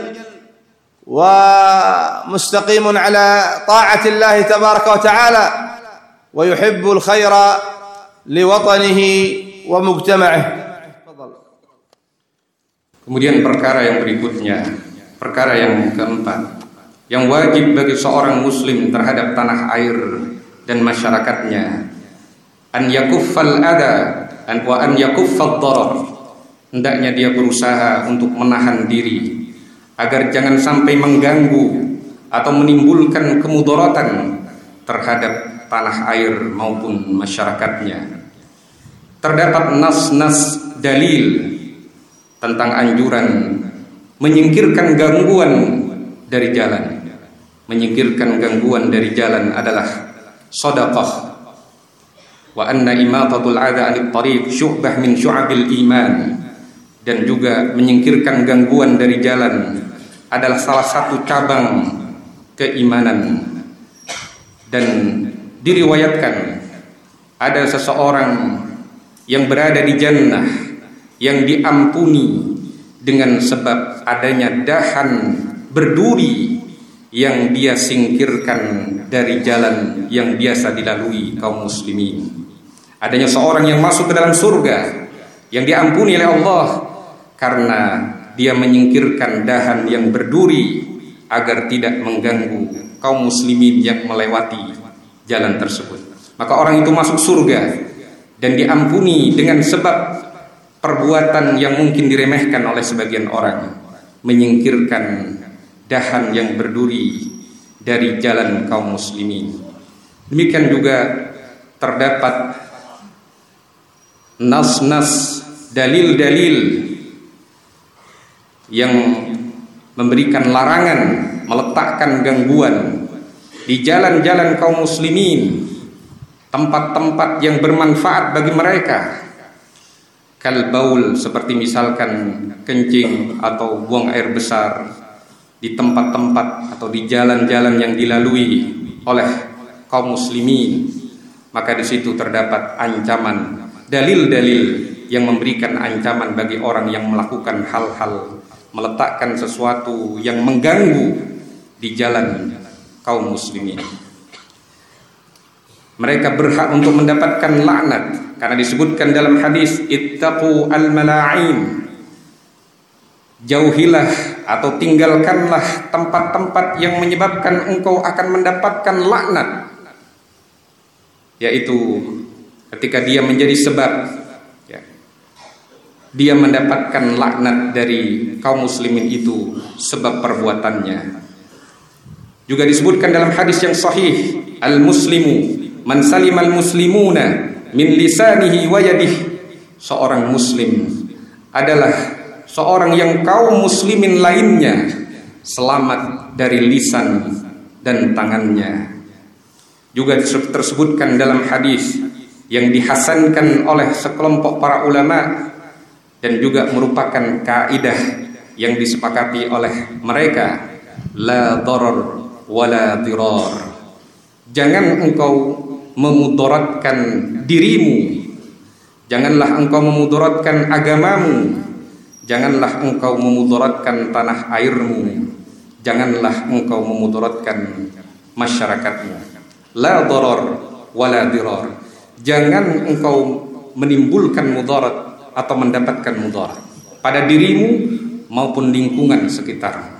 ومستقيم على طاعة الله تبارك وتعالى ويحب الخير لوطنه ومجتمعه. Kemudian perkara yang berikutnya, perkara yang keempat, yang wajib bagi seorang muslim terhadap tanah air dan masyarakatnya, an yakuffal adha wa an yakuffad darar. Hendaknya dia berusaha untuk menahan diri agar jangan sampai mengganggu atau menimbulkan kemudaratan terhadap tanah air maupun masyarakatnya. Terdapat nas-nas dalil tentang anjuran menyingkirkan gangguan dari jalan. Menyingkirkan gangguan dari jalan adalah sedekah. Wa anna imatatul adha 'anil tariq syu'bah min syu'abil iman. Dan juga menyingkirkan gangguan dari jalan adalah salah satu cabang keimanan. Dan diriwayatkan ada seseorang yang berada di jannah yang diampuni dengan sebab adanya dahan berduri yang dia singkirkan dari jalan yang biasa dilalui kaum muslimin. Adanya seorang yang masuk ke dalam surga yang diampuni oleh Allah karena dia menyingkirkan dahan yang berduri agar tidak mengganggu kaum muslimin yang melewati jalan tersebut. Maka orang itu masuk surga dan diampuni dengan sebab perbuatan yang mungkin diremehkan oleh sebagian orang, menyingkirkan dahan yang berduri dari jalan kaum muslimin. Demikian juga terdapat nas-nas, dalil-dalil yang memberikan larangan meletakkan gangguan di jalan-jalan kaum muslimin, tempat-tempat yang bermanfaat bagi mereka, kalbaul, seperti misalkan kencing atau buang air besar di tempat-tempat atau di jalan-jalan yang dilalui oleh kaum muslimin. Maka di situ terdapat ancaman, dalil-dalil yang memberikan ancaman bagi orang yang melakukan hal-hal meletakkan sesuatu yang mengganggu di jalan kaum muslimin. Mereka berhak untuk mendapatkan laknat karena disebutkan dalam hadis ittaqu al-mala'in. Jauhilah atau tinggalkanlah tempat-tempat yang menyebabkan engkau akan mendapatkan laknat, yaitu ketika dia menjadi sebab dia mendapatkan laknat dari kaum muslimin itu sebab perbuatannya. Juga disebutkan dalam hadis yang sahih, al-muslimu man salimal muslimuna min lisanihi wa yadihi. Seorang muslim adalah seorang yang kaum muslimin lainnya selamat dari lisan dan tangannya. Juga tersebutkan dalam hadis yang dihasankan oleh sekelompok para ulama dan juga merupakan kaidah yang disepakati oleh mereka, la darar wala dirar. Jangan engkau memudaratkan dirimu, janganlah engkau memudaratkan agamamu, janganlah engkau memudaratkan tanah airmu, janganlah engkau memudaratkan masyarakatmu. La darar wala dirar. Jangan engkau menimbulkan mudarat atau mendapatkan mudarat pada dirimu maupun lingkungan sekitar.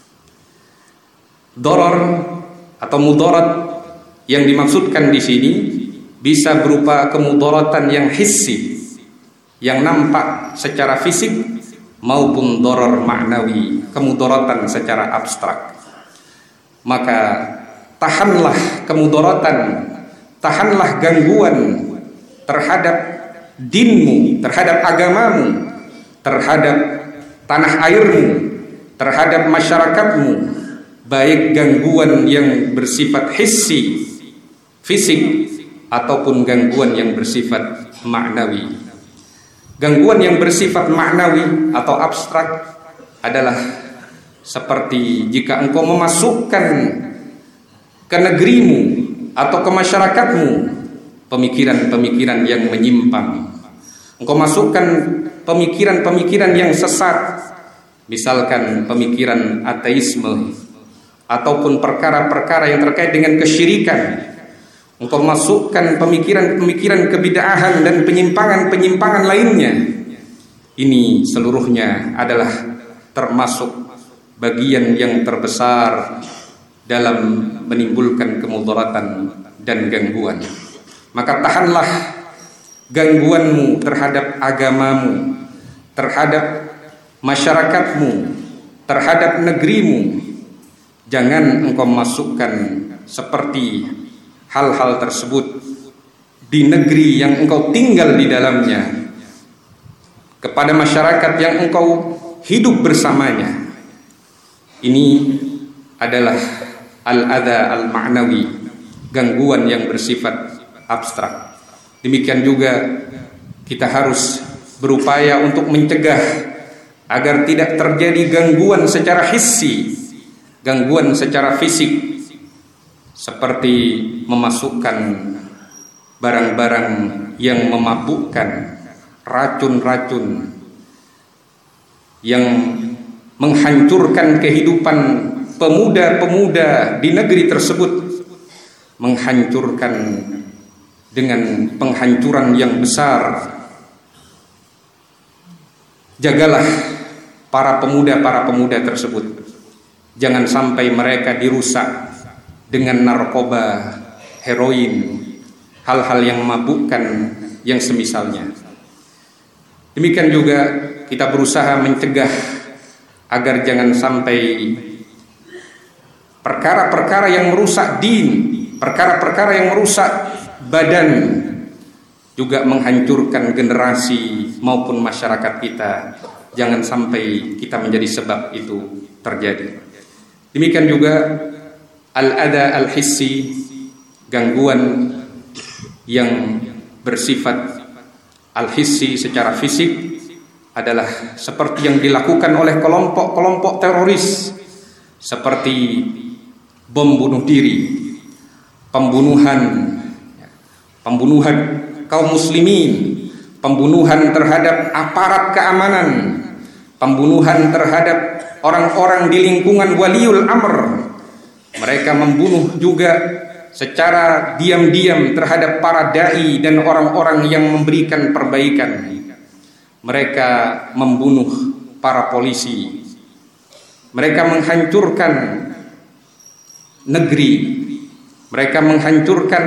Darar atau mudarat yang dimaksudkan di sini bisa berupa kemudaratan yang hissi, yang nampak secara fisik, maupun darar maknawi, kemudaratan secara abstrak. Maka tahanlah kemudaratan, tahanlah gangguan terhadap dinmu, terhadap agamamu, terhadap tanah airmu, terhadap masyarakatmu, baik gangguan yang bersifat hissi, fisik, ataupun gangguan yang bersifat maknawi. Gangguan yang bersifat maknawi atau abstrak adalah seperti jika engkau memasukkan ke negerimu atau ke masyarakatmu pemikiran-pemikiran yang menyimpang. Engkau masukkan pemikiran-pemikiran yang sesat, misalkan pemikiran ateisme ataupun perkara-perkara yang terkait dengan kesyirikan. Engkau masukkan pemikiran-pemikiran kebid'ahan dan penyimpangan-penyimpangan lainnya. ini seluruhnya adalah termasuk bagian yang terbesar dalam menimbulkan kemudaratan dan gangguan. Maka tahanlah gangguanmu terhadap agamamu, terhadap masyarakatmu, terhadap negerimu. Jangan engkau masukkan seperti hal-hal tersebut di negeri yang engkau tinggal di dalamnya, kepada masyarakat yang engkau hidup bersamanya. Ini adalah al-adha al-ma'nawi, gangguan yang bersifat abstrak. Demikian juga kita harus berupaya untuk mencegah agar tidak terjadi gangguan secara hissi, gangguan secara fisik, seperti memasukkan barang-barang yang memabukkan, racun-racun yang menghancurkan kehidupan pemuda-pemuda di negeri tersebut, menghancurkan dengan penghancuran yang besar. Jagalah para pemuda tersebut, jangan sampai mereka dirusak dengan narkoba, heroin, hal-hal yang memabukkan yang semisalnya. Demikian juga kita berusaha mencegah agar jangan sampai perkara-perkara yang merusak din, perkara-perkara yang merusak badan, juga menghancurkan generasi maupun masyarakat kita. Jangan sampai kita menjadi sebab itu terjadi. Demikian juga al-adha al-hissi, gangguan yang bersifat al-hissi secara fisik, adalah seperti yang dilakukan oleh kelompok-kelompok teroris, seperti bom bunuh diri, pembunuhan kaum muslimin, pembunuhan terhadap aparat keamanan, pembunuhan terhadap orang-orang di lingkungan waliul amr. Mereka membunuh juga secara diam-diam terhadap para dai dan orang-orang yang memberikan perbaikan. Mereka membunuh para polisi. Mereka menghancurkan negeri. Mereka menghancurkan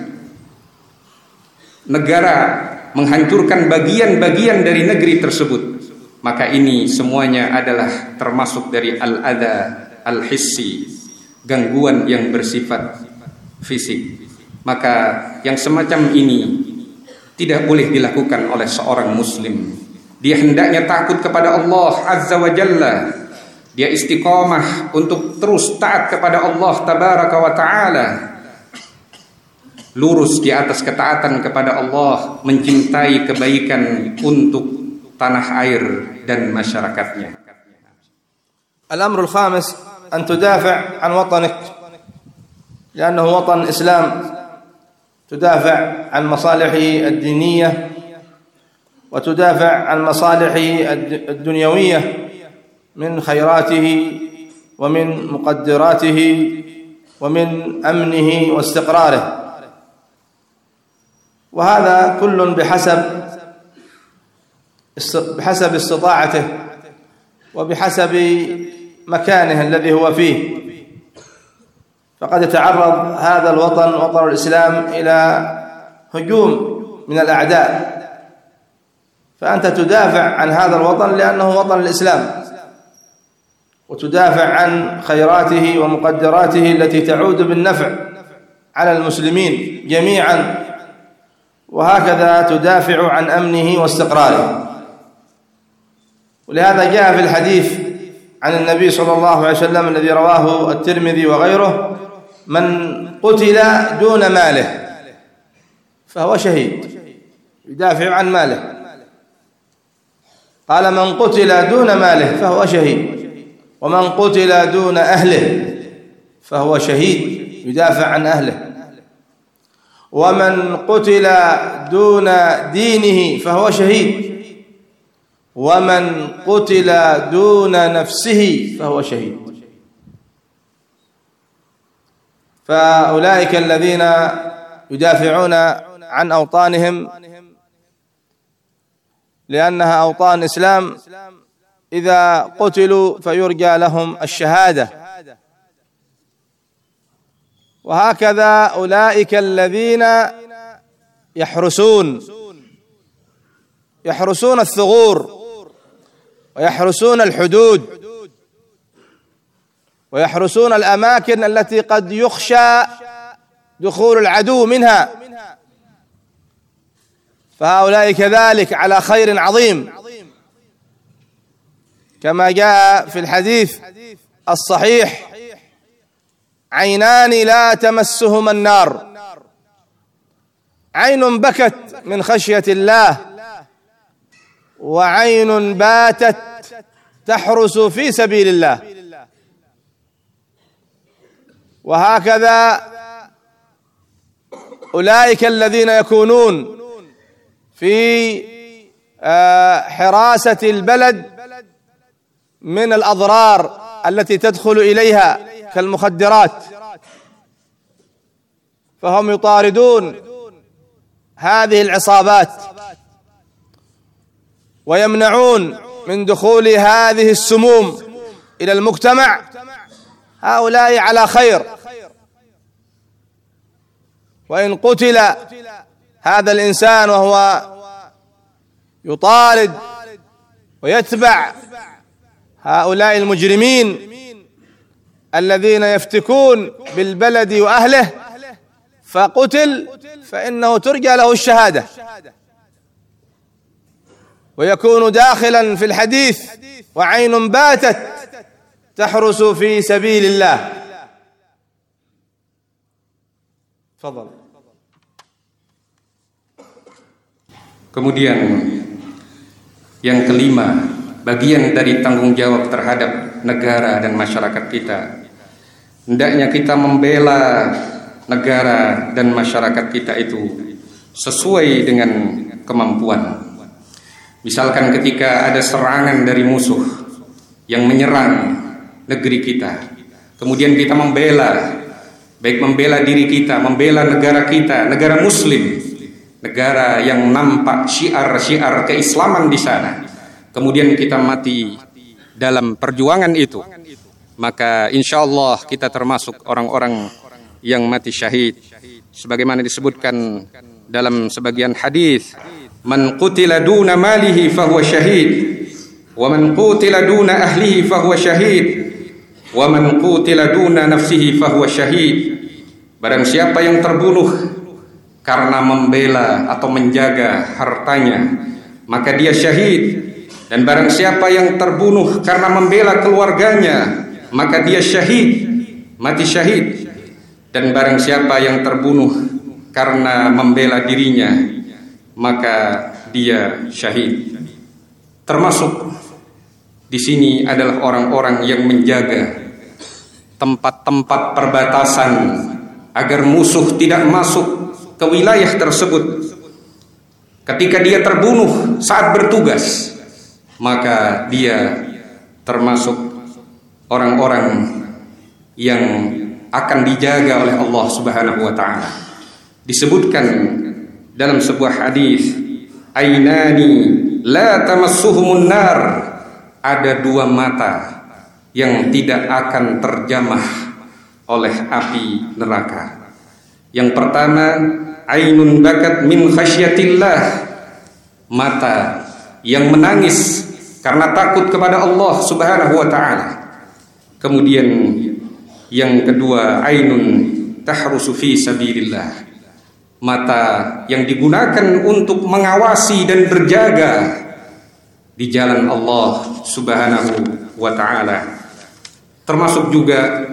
negara, menghancurkan bagian-bagian dari negeri tersebut. Maka ini semuanya adalah termasuk dari al-adha al-hissi, gangguan yang bersifat fisik. Maka yang semacam ini tidak boleh dilakukan oleh seorang muslim. Dia hendaknya takut kepada Allah Azza wa Jalla. Dia istiqamah untuk terus taat kepada Allah Tabaraka wa Ta'ala, lurus di atas ketaatan kepada Allah, mencintai kebaikan untuk tanah air dan masyarakatnya. Al-amrul khamis an tudafi' an watanik, li'annahu watan Islam. Tudafi' an masalihi ad-diniyah وتدافع عن مصالحه الدنيوية من خيراته ومن مقدراته ومن أمنه واستقراره، وهذا كل بحسب استطاعته وبحسب مكانه الذي هو فيه. فقد يتعرض هذا الوطن، وطن الإسلام، إلى هجوم من الأعداء، فأنت تدافع عن هذا الوطن لأنه وطن الإسلام، وتدافع عن خيراته ومقدراته التي تعود بالنفع على المسلمين جميعا، وهكذا تدافع عن أمنه واستقراره. ولهذا جاء في الحديث عن النبي صلى الله عليه وسلم الذي رواه الترمذي وغيره: من قتل دون ماله فهو شهيد، يدافع عن ماله. قال: من قتل دون ماله فهو شهيد، ومن قتل دون أهله فهو شهيد، يدافع عن أهله، ومن قتل دون دينه فهو شهيد، ومن قتل دون نفسه فهو شهيد. فأولئك الذين يدافعون عن أوطانهم لأنها أوطان إسلام إذا قتلوا فيرجى لهم الشهادة. وهكذا أولئك الذين يحرسون الثغور ويحرسون الحدود ويحرسون الأماكن التي قد يخشى دخول العدو منها، فهؤلاء كذلك على خير عظيم، كما جاء في الحديث الصحيح: عينان لا تمسهما النار، عين بكت من خشية الله، وعين باتت تحرس في سبيل الله. وهكذا أولئك الذين يكونون في حراسة البلد من الأضرار التي تدخل إليها كالمخدرات، فهم يطاردون هذه العصابات ويمنعون من دخول هذه السموم إلى المجتمع. هؤلاء على خير، وإن قتل هذا الإنسان وهو يطارد ويتبع هؤلاء المجرمين الذين يفتكون بالبلد وأهله فقتل، فإنه ترجى له الشهادة ويكون داخلا في الحديث: وعين باتت تحرس في سبيل الله. تفضل. Kemudian yang kelima, bagian dari tanggung jawab terhadap negara dan masyarakat kita. Hendaknya kita membela negara dan masyarakat kita itu sesuai dengan kemampuan. Misalkan ketika ada serangan dari musuh yang menyerang negeri kita, kemudian kita membela, baik membela diri kita, membela negara kita, negara muslim, negara yang nampak syiar-syiar keislaman di sana, kemudian kita mati dalam perjuangan itu, maka insya Allah kita termasuk orang-orang yang mati syahid, sebagaimana disebutkan dalam sebagian hadis: man qutila duna malihi fahuwa syahid, wa man qutila duna ahlihi fahuwa syahid, wa man qutila duna nafsihi fahuwa syahid. Barang siapa yang terbunuh karena membela atau menjaga hartanya, maka dia syahid. Dan barang siapa yang terbunuh karena membela keluarganya, maka dia syahid, mati syahid. Dan barang siapa yang terbunuh karena membela dirinya, maka dia syahid. Termasuk di sini adalah orang-orang yang menjaga tempat-tempat perbatasan agar musuh tidak masuk ke wilayah tersebut. Ketika dia terbunuh saat bertugas, maka dia termasuk orang-orang yang akan dijaga oleh Allah Subhanahu wa taala. Disebutkan dalam sebuah hadis, ainani la tamassuhumun nar, ada dua mata yang tidak akan terjamah oleh api neraka. Yang pertama, ainun bakat min khasyatillah, mata yang menangis karena takut kepada Allah Subhanahu wa taala. Kemudian yang kedua, ainun tahrusu fi sabilillah, mata yang digunakan untuk mengawasi dan berjaga di jalan Allah Subhanahu wa taala. Termasuk juga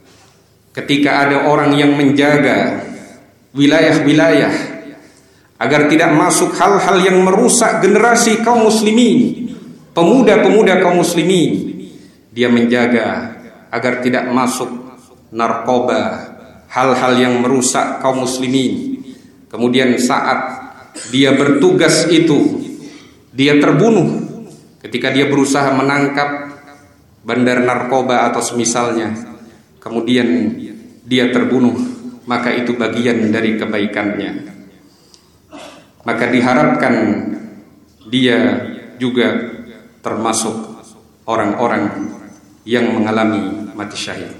ketika ada orang yang menjaga wilayah-wilayah agar tidak masuk hal-hal yang merusak generasi kaum muslimin, pemuda-pemuda kaum muslimin, dia menjaga agar tidak masuk narkoba, hal-hal yang merusak kaum muslimin. Kemudian saat dia bertugas itu, dia terbunuh ketika dia berusaha menangkap bandar narkoba atau semisalnya, kemudian dia terbunuh, maka itu bagian dari kebaikannya. Maka diharapkan dia juga termasuk orang-orang yang mengalami mati syahid.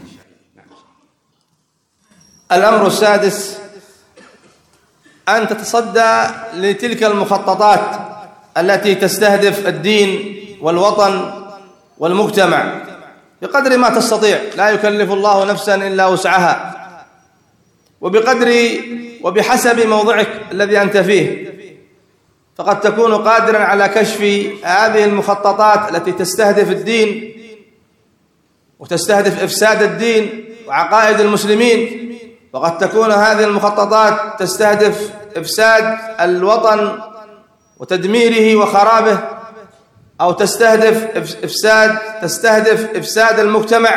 الأمر السادس أن تتصدى لتلك المخططات التي تستهدف الدين والوطن والمجتمع بقدر ما تستطيع، لا يكلف الله نفسا إلا وسعها، وبحسب موضعك الذي أنت فيه، فقد تكون قادرا على كشف هذه المخططات التي تستهدف الدين وتستهدف إفساد الدين وعقائد المسلمين، وقد تكون هذه المخططات تستهدف إفساد الوطن وتدميره وخرابه، أو تستهدف إفساد المجتمع،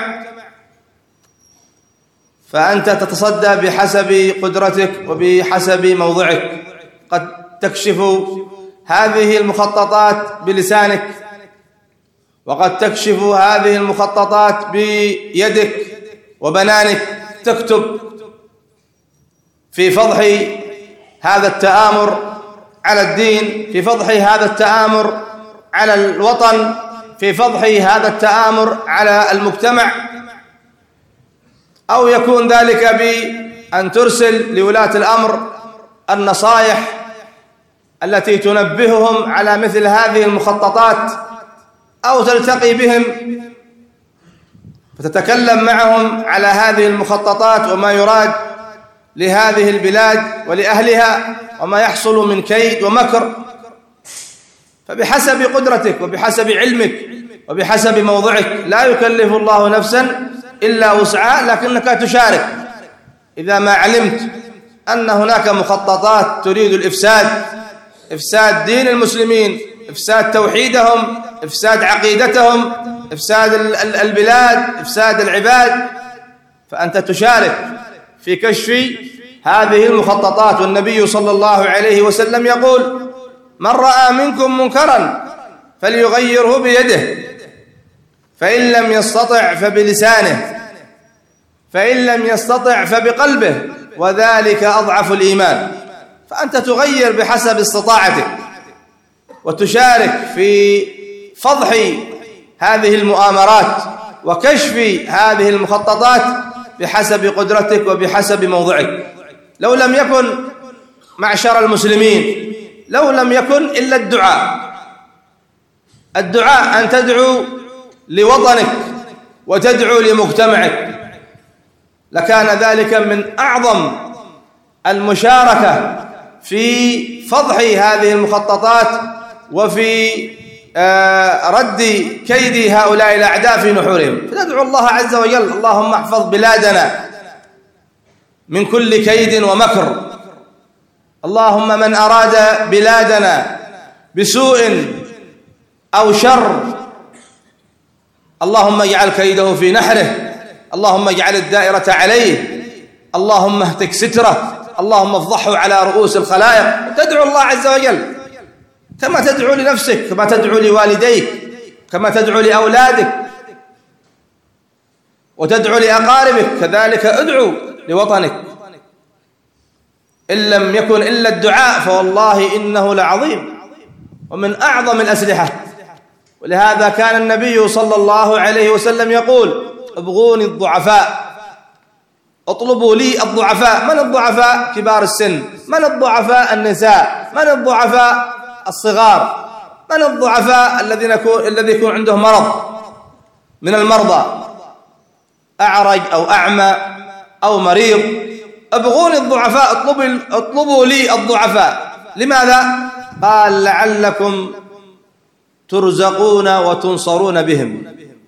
فأنت تتصدى بحسب قدرتك وبحسب موضعك. قد تكشف هذه المخططات بلسانك، وقد تكشف هذه المخططات بيدك وبنانك، تكتب في فضح هذا التآمر على الدين، في فضح هذا التآمر على الوطن، في فضح هذا التآمر على المجتمع، أو يكون ذلك بأن ترسل لولاة الأمر النصائح التي تنبههم على مثل هذه المخططات، أو تلتقي بهم فتتكلم معهم على هذه المخططات وما يراد لهذه البلاد ولأهلها وما يحصل من كيد ومكر. فبحسب قدرتك وبحسب علمك وبحسب موضعك، لا يكلف الله نفسا إلا وسعها، لكنك تشارك إذا ما علمت أن هناك مخططات تريد إفساد دين المسلمين، إفساد توحيدهم، إفساد عقيدتهم، إفساد البلاد، إفساد العباد، فأنت تشارك في كشف هذه المخططات. والنبي صلى الله عليه وسلم يقول: من رأى منكم منكرا فليغيره بيده، فإن لم يستطع فبلسانه، فإن لم يستطع فبقلبه، وذلك أضعف الإيمان. فأنت تغير بحسب استطاعتك، وتشارك في فضح هذه المؤامرات وكشف هذه المخططات بحسب قدرتك وبحسب موضعك. لو لم يكن معشر المسلمين، لو لم يكن إلا الدعاء أن تدعو لوطنك وتدعو لمجتمعك، لكان ذلك من أعظم المشاركة في فضح هذه المخططات وفي رد كيد هؤلاء الأعداء في نحورهم. فندعو الله عز وجل: اللهم احفظ بلادنا من كل كيد ومكر، اللهم من أراد بلادنا بسوء أو شر اللهم اجعل كيده في نحره، اللهم اجعل الدائرة عليه، اللهم اهتك ستره، اللهم افضحه على رؤوس الخلائق. تدعو الله عز وجل كما تدعو لنفسك، كما تدعو لوالديك، كما تدعو لأولادك وتدعو لأقاربك، كذلك ادعو لوطنك. إن لم يكن إلا الدعاء فوالله إنه لعظيم ومن أعظم الأسلحة. ولهذا كان النبي صلى الله عليه وسلم يقول: ابغوني الضعفاء، اطلبوا لي الضعفاء. من الضعفاء؟ كبار السن. من الضعفاء؟ النساء. من الضعفاء؟ الصغار. من الضعفاء؟ الذي يكون عنده مرض من المرضى، أعرج أو أعمى أو مريض. ابغوني الضعفاء، اطلبوا لي الضعفاء. لماذا؟ قال: لعلكم ترزقون وتنصرون بهم.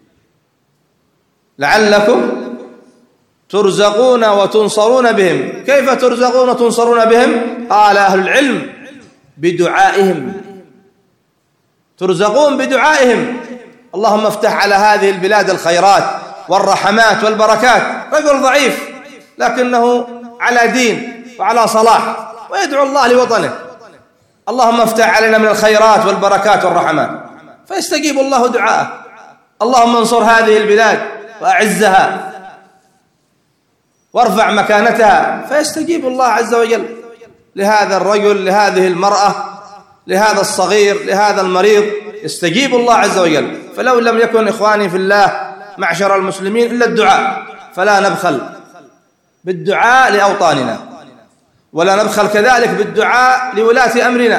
لعلكم ترزقون وتنصرون بهم. كيف ترزقون وتنصرون بهم؟ قال أهل العلم: بدعائهم. ترزقون بدعائهم. اللهم افتح على هذه البلاد الخيرات والرحمات والبركات. رجل ضعيف لكنه على دين وعلى صلاح ويدعو الله لوطنه: اللهم افتح علينا من الخيرات والبركات والرحمات، فيستجيب الله دعاءه. اللهم انصر هذه البلاد وأعزها وارفع مكانتها، فيستجيب الله عز وجل لهذا الرجل، لهذه المرأة، لهذا الصغير لهذا المريض يستجيب الله عز وجل. فلو لم يكن إخواني في الله معشر المسلمين إلا الدعاء، فلا نبخل بالدعاء لأوطاننا، ولا نبخل كذلك بالدعاء لولاة أمرنا،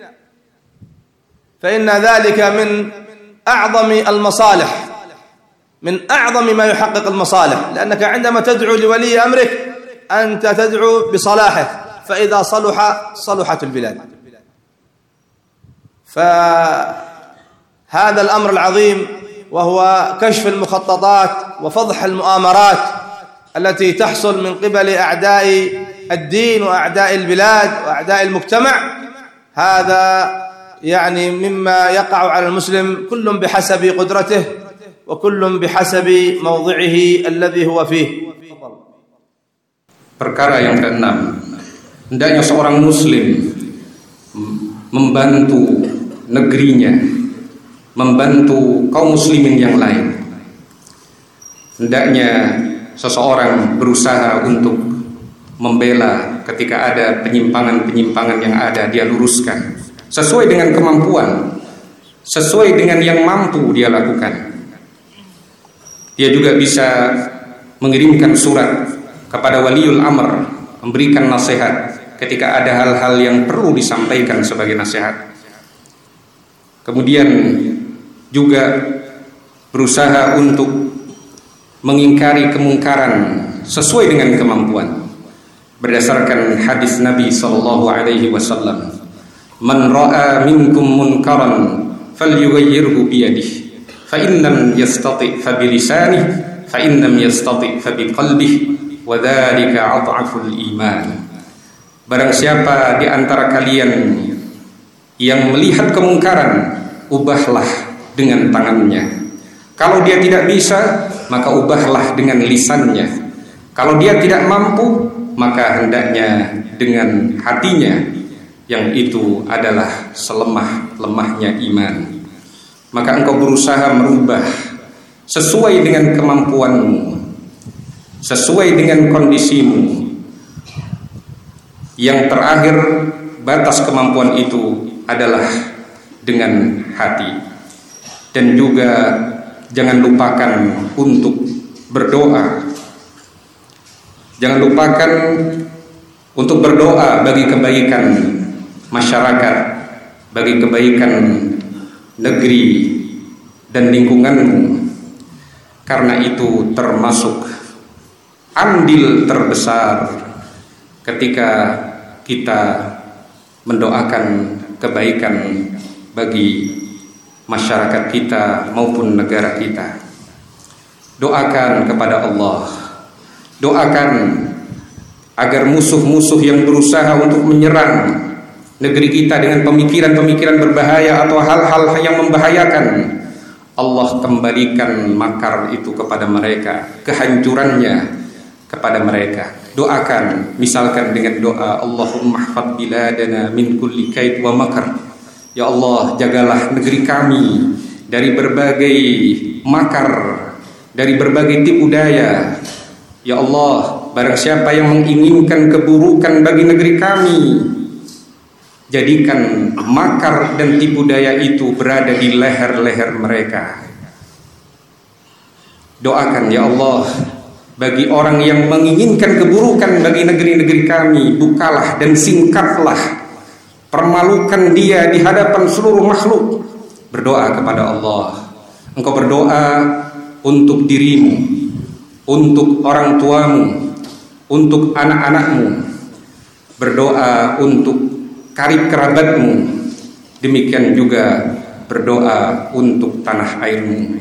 فإن ذلك من أعظم المصالح، من أعظم ما يحقق المصالح، لأنك عندما تدعو لولي أمرك أنت تدعو بصلاحه، فإذا صلح صلحت البلاد. فهذا الأمر العظيم وهو كشف المخططات وفضح المؤامرات التي تحصل من قبل أعداء الدين وأعداء البلاد وأعداء المجتمع، هذا يعني مما يقع على المسلم كل بحسب قدرته وكل بحسب موضعه الذي هو فيه. Perkara yang keenam, hendaknya seorang muslim membantu negerinya, membantu kaum muslimin yang lain. Hendaknya seseorang berusaha untuk membela ketika ada penyimpangan-penyimpangan yang ada, dia luruskan sesuai dengan kemampuan, sesuai dengan yang mampu dia lakukan. Dia juga bisa mengirimkan surat kepada waliul amr, memberikan nasihat ketika ada hal-hal yang perlu disampaikan sebagai nasihat. Kemudian juga berusaha untuk mengingkari kemungkaran sesuai dengan kemampuan. Berdasarkan hadis Nabi sallallahu alaihi wasallam, "Man ra'a minkum munkaran falyughayyirhu bi yadihi, fa in lam yastati' fa bi lisanihi, fa in lam yastati' fa bi qalbihi, wa dzalika adhaful iman." Barang siapa di antara kalian yang melihat kemungkaran, ubahlah dengan tangannya. Kalau dia tidak bisa, maka ubahlah dengan lisannya. Kalau dia tidak mampu, maka hendaknya dengan hatinya, yang itu adalah selemah-lemahnya iman. Maka engkau berusaha merubah sesuai dengan kemampuanmu, sesuai dengan kondisimu. Yang terakhir, batas kemampuan itu adalah dengan hati. Dan juga jangan lupakan untuk berdoa. Jangan lupakan untuk berdoa bagi kebaikan masyarakat, bagi kebaikan negeri dan lingkunganmu. Karena itu termasuk andil terbesar ketika kita mendoakan kebaikan bagi masyarakat kita maupun negara kita. Doakan kepada Allah, doakan agar musuh-musuh yang berusaha untuk menyerang negeri kita dengan pemikiran-pemikiran berbahaya atau hal-hal yang membahayakan, Allah kembalikan makar itu kepada mereka, kehancurannya kepada mereka. Doakan, misalkan dengan doa, Allahumma hfadz biladana min kulli kaid wa makar. Ya Allah, jagalah negeri kami dari berbagai makar, dari berbagai tipu daya. Ya Allah, barang siapa yang menginginkan keburukan bagi negeri kami, jadikan makar dan tipu daya itu berada di leher-leher mereka. Doakan, ya Allah, bagi orang yang menginginkan keburukan bagi negeri-negeri kami, bukalah dan singkatlah, permalukan dia di hadapan seluruh makhluk. Berdoa kepada Allah. Engkau berdoa untuk dirimu, untuk orang tuamu, untuk anak-anakmu. Berdoa untuk karib kerabatmu. Demikian juga berdoa untuk tanah airmu.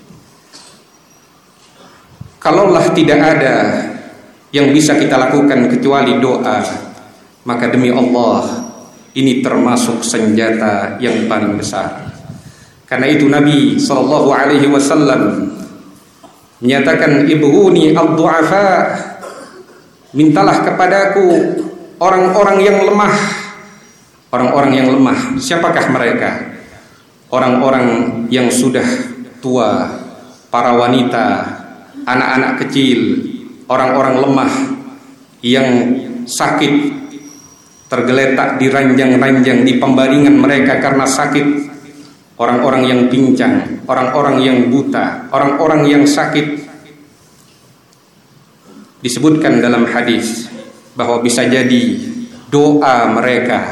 Kalaulah tidak ada yang bisa kita lakukan kecuali doa, maka demi Allah, ini termasuk senjata yang paling besar. Karena itu Nabi sallallahu alaihi wasallam menyatakan, "Ibghuni ad-du'afa," mintalah kepadaku orang-orang yang lemah. Orang-orang yang lemah, siapakah mereka? Orang-orang yang sudah tua, para wanita, anak-anak kecil, orang-orang lemah yang sakit, tergeletak di ranjang-ranjang di pembaringan mereka karena sakit. Orang-orang yang pincang, orang-orang yang buta, orang-orang yang sakit. Disebutkan dalam hadis bahwa bisa jadi doa mereka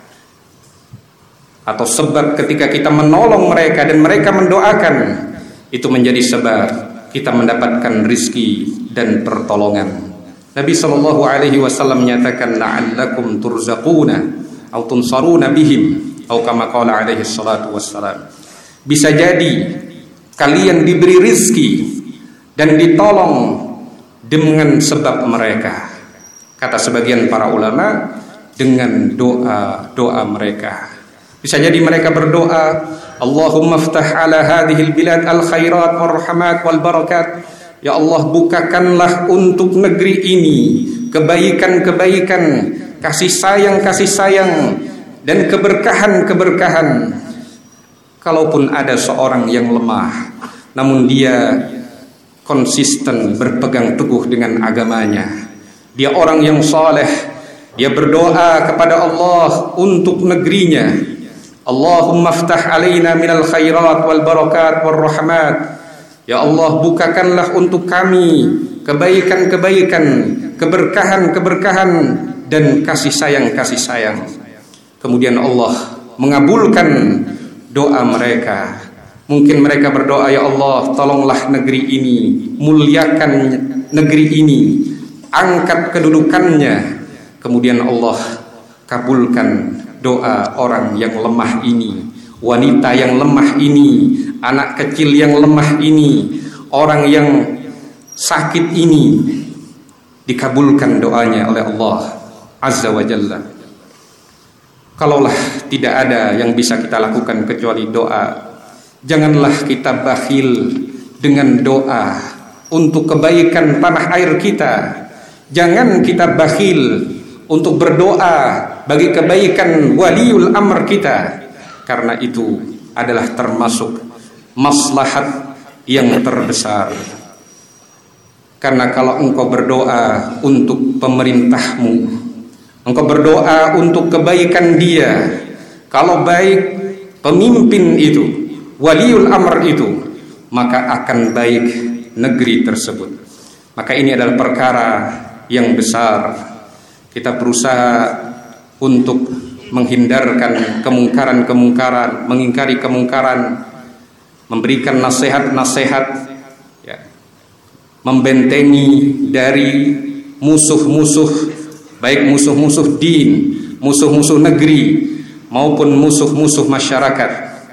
atau sebab ketika kita menolong mereka dan mereka mendoakan, itu menjadi sebab kita mendapatkan rizki dan pertolongan. Nabi SAW menyatakan la'allakum turzaquna atau tunsaruna bihim atau kama qala alaihi salatu wassalam. Bisa jadi kalian diberi rizki dan ditolong dengan sebab mereka. Kata sebagian para ulama, dengan doa-doa mereka. Bisa jadi mereka berdoa, Allahumma ftah ala hadhil bilad al khairat wal rahmat wal barakat. Ya Allah, bukakanlah untuk negeri ini kebaikan-kebaikan, kasih sayang dan keberkahan-keberkahan. Kalaupun ada seorang yang lemah, namun dia konsisten berpegang teguh dengan agamanya, dia orang yang saleh, dia berdoa kepada Allah untuk negerinya. Allahumma ftah alaina minal khairat wal barakat wal rahmat. Ya Allah, bukakanlah untuk kami kebaikan-kebaikan, keberkahan-keberkahan dan kasih sayang. Kemudian Allah mengabulkan doa mereka. Mungkin mereka berdoa, ya Allah, tolonglah negeri ini, muliakan negeri ini, angkat kedudukannya. Kemudian Allah kabulkan doa orang yang lemah ini, wanita yang lemah ini, anak kecil yang lemah ini, orang yang sakit ini, dikabulkan doanya oleh Allah Azza wa Jalla. Kalaulah tidak ada yang bisa kita lakukan kecuali doa, janganlah kita bakhil dengan doa untuk kebaikan tanah air kita. Jangan kita bakhil untuk berdoa bagi kebaikan waliul amr kita, karena itu adalah termasuk maslahat yang terbesar. Karena kalau engkau berdoa untuk pemerintahmu, engkau berdoa untuk kebaikan dia, kalau baik pemimpin itu, waliul amr itu, maka akan baik negeri tersebut. Maka ini adalah perkara yang besar. Kita berusaha untuk menghindarkan kemungkaran-kemungkaran, mengingkari kemungkaran, memberikan nasihat-nasihat, ya, membentengi dari musuh-musuh, baik musuh-musuh din, musuh-musuh negeri, maupun musuh-musuh masyarakat.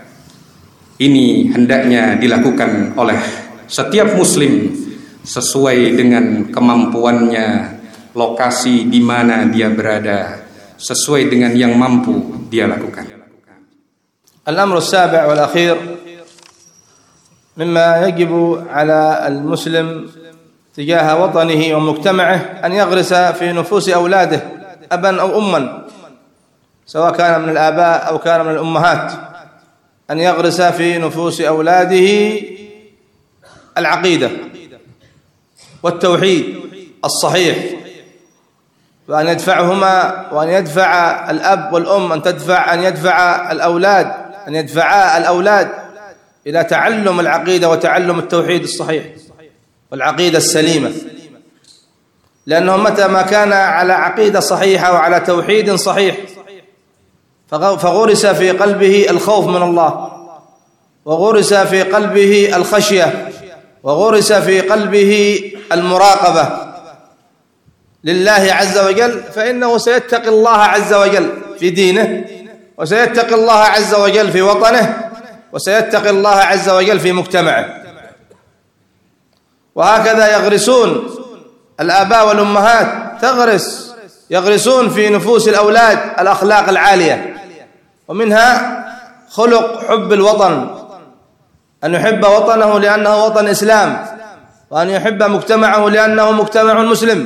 Ini hendaknya dilakukan oleh setiap muslim sesuai dengan kemampuannya, lokasi di mana dia berada, sesuai dengan yang mampu dia lakukan. Al-amru as-sabi' wal akhir mimma yajibu 'ala al-muslim tijaha watanihi wa mujtama'ihi an yaghrisa fi nufusi awladihi aban aw umman sawa kana min al-aba' aw kana min al-ummahat an yaghrisa fi nufusi awladihi al-'aqidah والتوحيد الصحيح، وأن يدفعهما، وأن يدفع الأب والأم أن يدفع الأولاد إلى تعلم العقيدة وتعلم التوحيد الصحيح والعقيدة السليمة، لأنه متى ما كان على عقيدة صحيحة وعلى توحيد صحيح فغرس في قلبه الخوف من الله، وغرس في قلبه الخشية، وغرس في قلبه المراقبة لله عز وجل، فإنه سيتقي الله عز وجل في دينه، وسيتقي الله عز وجل في وطنه، وسيتقي الله عز وجل في مجتمعه. وهكذا يغرسون الآباء والأمهات، يغرسون في نفوس الأولاد الأخلاق العالية، ومنها خلق حب الوطن، أن يحب وطنه لأنه وطن إسلام، وأن يحب مجتمعه لأنه مجتمع مسلم.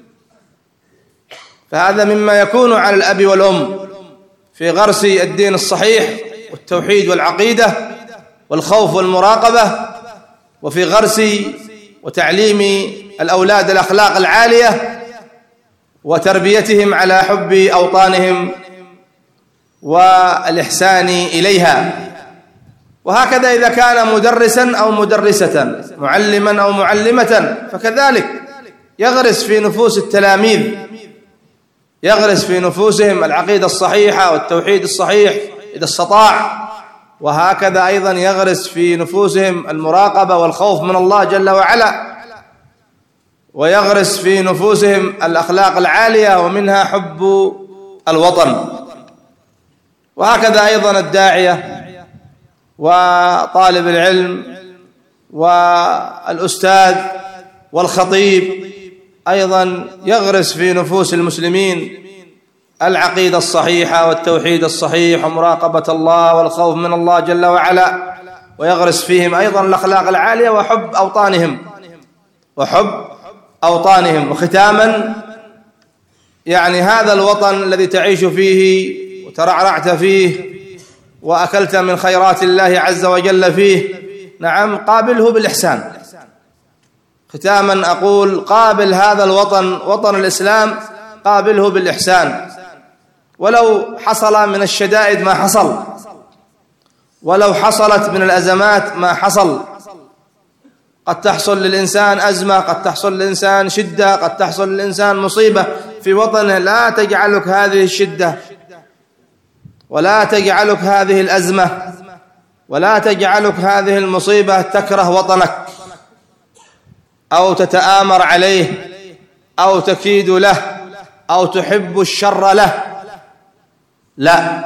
فهذا مما يكون على الأب والأم في غرس الدين الصحيح والتوحيد والعقيدة والخوف والمراقبة، وفي غرس وتعليم الأولاد الأخلاق العالية، وتربيتهم على حب أوطانهم والإحسان إليها. وهكذا إذا كان مدرسا أو مدرسة، معلما أو معلمة، فكذلك يغرس في نفوس التلاميذ، يغرس في نفوسهم العقيدة الصحيحة والتوحيد الصحيح إذا استطاع، وهكذا أيضا يغرس في نفوسهم المراقبة والخوف من الله جل وعلا، ويغرس في نفوسهم الأخلاق العالية ومنها حب الوطن. وهكذا أيضا الداعية وطالب العلم والأستاذ والخطيب أيضا يغرس في نفوس المسلمين العقيدة الصحيحة والتوحيد الصحيح ومراقبة الله والخوف من الله جل وعلا، ويغرس فيهم أيضا الأخلاق العالية وحب أوطانهم. وختاما، يعني هذا الوطن الذي تعيش فيه وترعرعت فيه وأكلت من خيرات الله عز وجل فيه، نعم، قابله بالإحسان. ختاما أقول: قابل هذا الوطن، وطن الإسلام، قابله بالإحسان، ولو حصل من الشدائد ما حصل، ولو حصلت من الأزمات ما حصل. قد تحصل للإنسان أزمة، قد تحصل للإنسان شدة، قد تحصل للإنسان مصيبة في وطنه، لا تجعلك هذه الشدة ولا تجعلك هذه الأزمة ولا تجعلك هذه المصيبة تكره وطنك أو تتآمر عليه أو تكيد له أو تحب الشر له. لا،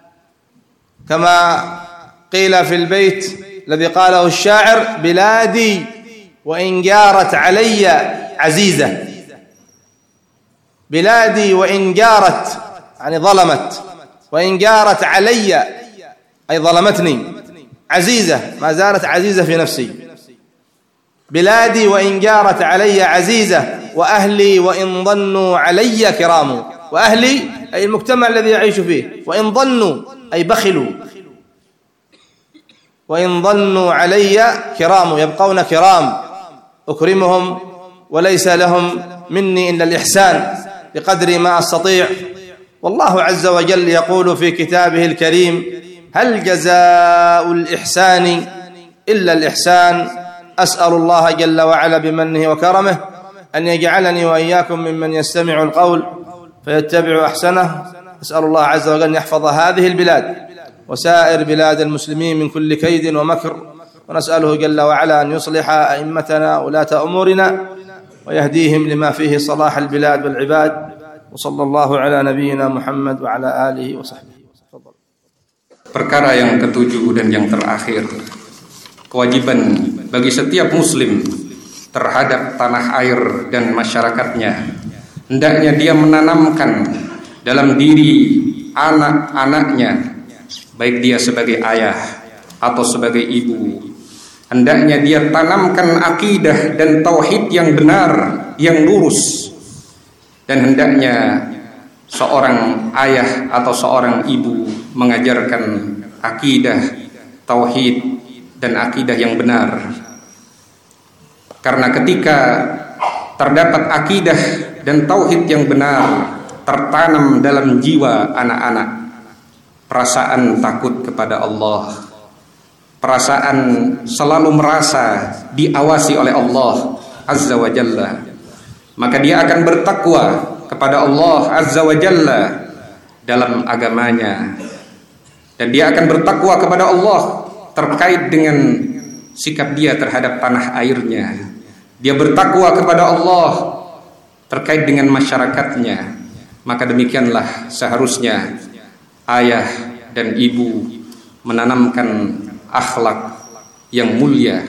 كما قيل في البيت الذي قاله الشاعر: بلادي وإن جارت علي عزيزة. بلادي وإن جارت يعني ظلمت، وإن جارت علي أي ظلمتني، عزيزة ما زالت عزيزة في نفسي. بلادي وإن جارت علي عزيزة، وأهلي وإن ظنوا علي كرام. وأهلي أي المجتمع الذي يعيش فيه، وإن ظنوا أي بخلوا، وإن ظنوا علي كرام، يبقون كرام، أكرمهم وليس لهم مني إلا الإحسان بقدر ما أستطيع. والله عز وجل يقول في كتابه الكريم: هل جزاء الإحسان إلا الإحسان. أسأل الله جل وعلا بمنه وكرمه أن يجعلني وإياكم ممن يستمع القول فيتبع أحسنه. أسأل الله عز وجل أن يحفظ هذه البلاد وسائر بلاد المسلمين من كل كيد ومكر، ونسأله جل وعلا أن يصلح أئمتنا ولاة أمورنا ويهديهم لما فيه صلاح البلاد والعباد. وصلى الله على نبينا Muhammad wa ala alihi wa sahbihi. Perkara yang ketujuh dan yang terakhir, kewajiban bagi setiap muslim terhadap tanah air dan masyarakatnya, hendaknya dia menanamkan dalam diri anak-anaknya, baik dia sebagai ayah atau sebagai ibu, hendaknya dia tanamkan akidah dan tauhid yang benar, yang lurus. Dan hendaknya seorang ayah atau seorang ibu mengajarkan akidah, tauhid, dan akidah yang benar. Karena ketika terdapat akidah dan tauhid yang benar tertanam dalam jiwa anak-anak, perasaan takut kepada Allah, perasaan selalu merasa diawasi oleh Allah Azza wa Jalla, maka dia akan bertakwa kepada Allah Azza wa Jalla dalam agamanya, dan dia akan bertakwa kepada Allah terkait dengan sikap dia terhadap tanah airnya. Dia bertakwa kepada Allah terkait dengan masyarakatnya. Maka demikianlah seharusnya ayah dan ibu menanamkan akhlak yang mulia.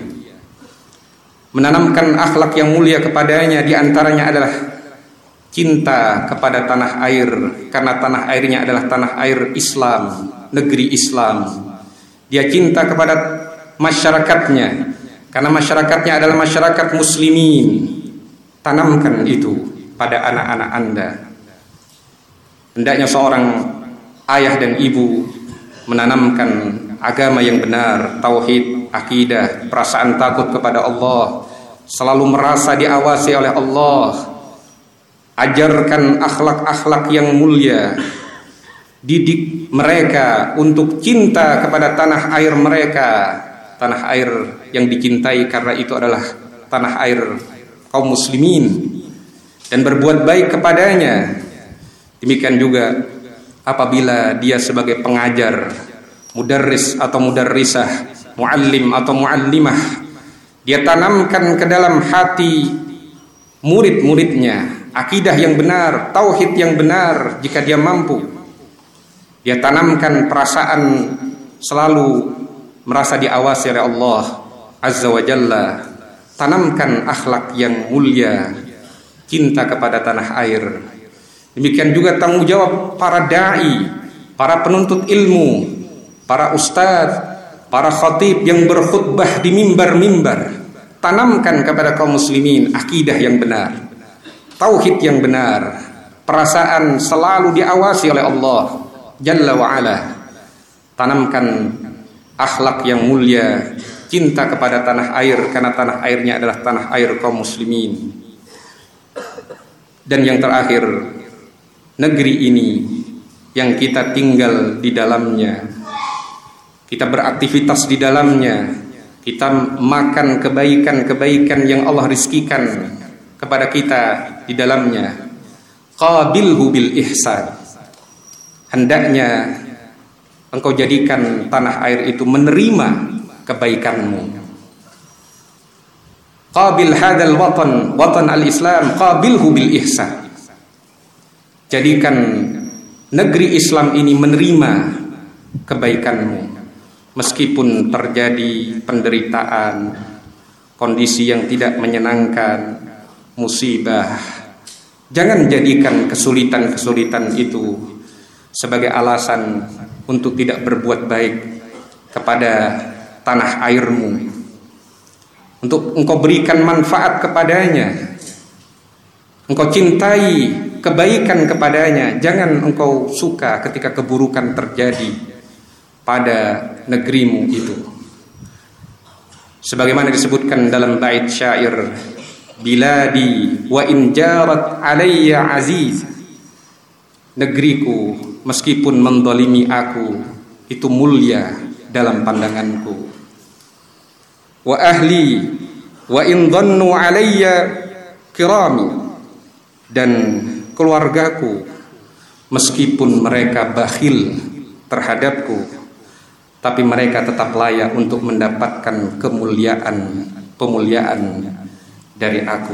Menanamkan akhlak yang mulia kepadanya, di antaranya adalah cinta kepada tanah air, karena tanah airnya adalah tanah air Islam, negeri Islam. Dia cinta kepada masyarakatnya, karena masyarakatnya adalah masyarakat muslimin. Tanamkan itu pada anak-anak Anda. Hendaknya seorang ayah dan ibu menanamkan agama yang benar, tauhid, akidah, perasaan takut kepada Allah, selalu merasa diawasi oleh Allah. ajarkan akhlak-akhlak yang mulia, didik mereka untuk cinta kepada tanah air mereka, tanah air yang dicintai karena itu adalah tanah air kaum muslimin, dan berbuat baik kepadanya. Demikian juga apabila dia sebagai pengajar, mudarris atau mudarrisah, muallim atau muallimah, dia tanamkan ke dalam hati murid-muridnya akidah yang benar, tauhid yang benar jika dia mampu. Dia tanamkan perasaan selalu merasa diawasi oleh Allah Azza wa Jalla. Tanamkan akhlak yang mulia, cinta kepada tanah air. Demikian juga tanggung jawab para da'i, para penuntut ilmu, para ustadz, para khatib yang berkhutbah di mimbar-mimbar. Tanamkan kepada kaum muslimin akidah yang benar, tauhid yang benar, perasaan selalu diawasi oleh Allah Jalla wa'ala. Tanamkan akhlak yang mulia, cinta kepada tanah air karena tanah airnya adalah tanah air kaum muslimin. Dan yang terakhir, negeri ini yang kita tinggal di dalamnya, kita beraktivitas di dalamnya, kita makan kebaikan-kebaikan yang Allah rizkikan kepada kita di dalamnya. Qabilhu bil ihsan. Hendaknya engkau jadikan tanah air itu menerima kebaikanmu. Qabil hadal watan, watan al-Islam, qabilhu bil ihsan. Jadikan negeri Islam ini menerima kebaikanmu. Meskipun terjadi penderitaan, kondisi yang tidak menyenangkan, musibah, jangan jadikan kesulitan-kesulitan itu sebagai alasan untuk tidak berbuat baik kepada tanah airmu, untuk engkau berikan manfaat kepadanya, engkau cintai kebaikan kepadanya. Jangan engkau suka ketika keburukan terjadi pada negerimu itu. Sebagaimana disebutkan dalam bait syair, biladi wa in jarat alayya aziz. Negeriku meskipun mendolimi aku itu mulia dalam pandanganku. Wa ahli wa in dhannu alayya kirami. Dan keluargaku meskipun mereka bakhil terhadapku, tapi mereka tetap layak untuk mendapatkan pemuliaan dari aku.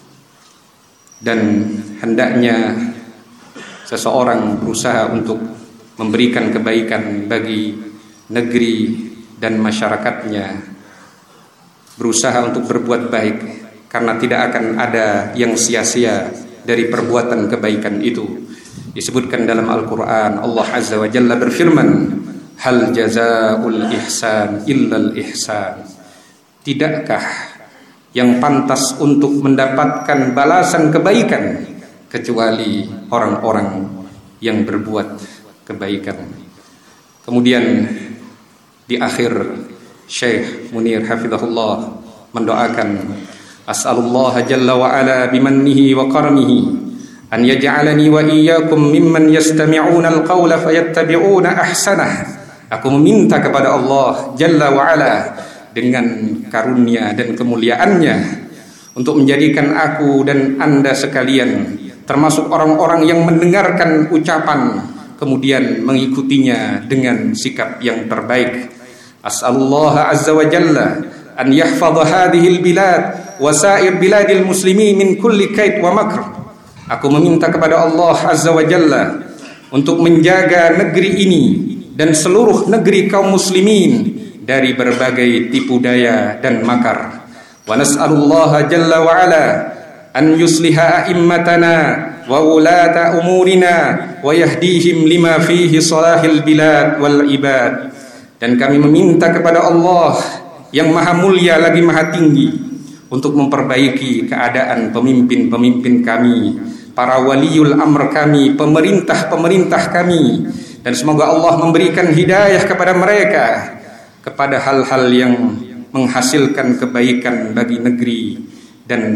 Dan hendaknya seseorang berusaha untuk memberikan kebaikan bagi negeri dan masyarakatnya, berusaha untuk berbuat baik, karena tidak akan ada yang sia-sia dari perbuatan kebaikan itu. Disebutkan dalam Al-Quran, Allah Azza wa Jalla berfirman, hal jazaa'ul ihsan illal ihsan. Tidakkah yang pantas untuk mendapatkan balasan kebaikan kecuali orang-orang yang berbuat kebaikan. Kemudian di akhir Syekh Munir hafizahullah mendoakan, as'alullah jalla wa ala bimannihi wa karamihi an yaj'alani wa iyyakum mimman yastami'una al-qawla fayattabi'una ahsanah. Aku meminta kepada Allah Jalla wa'ala dengan karunia dan kemuliaannya untuk menjadikan aku dan anda sekalian termasuk orang-orang yang mendengarkan ucapan kemudian mengikutinya dengan sikap yang terbaik. As'alullah azza wa jalla an yahfadha hadhihi al-bilad wa sa'ir biladil muslimin min kulli kaid wa makr. Aku meminta kepada Allah azza wa jalla untuk menjaga negeri ini dan seluruh negeri kaum muslimin dari berbagai tipu daya dan makar. Wa nas'alullaha jalla wa ala an yusliha a'immatana wa ulata umurina wa yahdihim lima fihi salahil bilad wal ibad. Dan kami meminta kepada Allah yang maha mulia lagi maha tinggi untuk memperbaiki keadaan pemimpin-pemimpin kami, para waliul amr kami, pemerintah-pemerintah kami. Dan semoga Allah memberikan hidayah kepada mereka kepada hal-hal yang menghasilkan kebaikan bagi negeri dan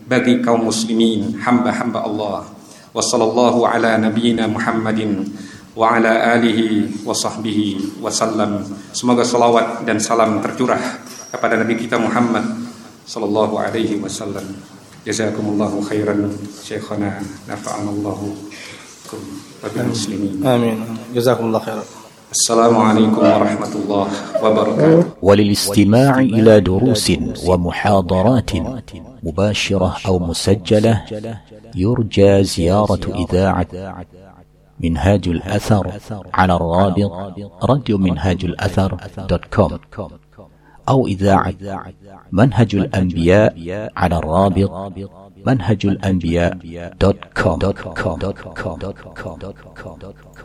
bagi kaum muslimin, hamba-hamba Allah. Wa sallallahu ala nabiyyina Muhammadin wa ala alihi wa sahbihi wa sallam. Semoga salawat dan salam tercurah kepada Nabi kita Muhammad sallallahu alaihi wasallam. Jazakumullahu khairan syekhana, nafa'anallahu wa bil muslimin. Amin. Jazakumullahu khairan. السلام عليكم ورحمة الله وبركاته. وللاستماع إلى دروس ومحاضرات مباشرة أو مسجلة يرجى زيارة إذاعة منهاج الأثر على الرابط راديو منهاج الأثر.com أو إذاعة منهج الأنبياء على الرابط منهج الأنبياء.com.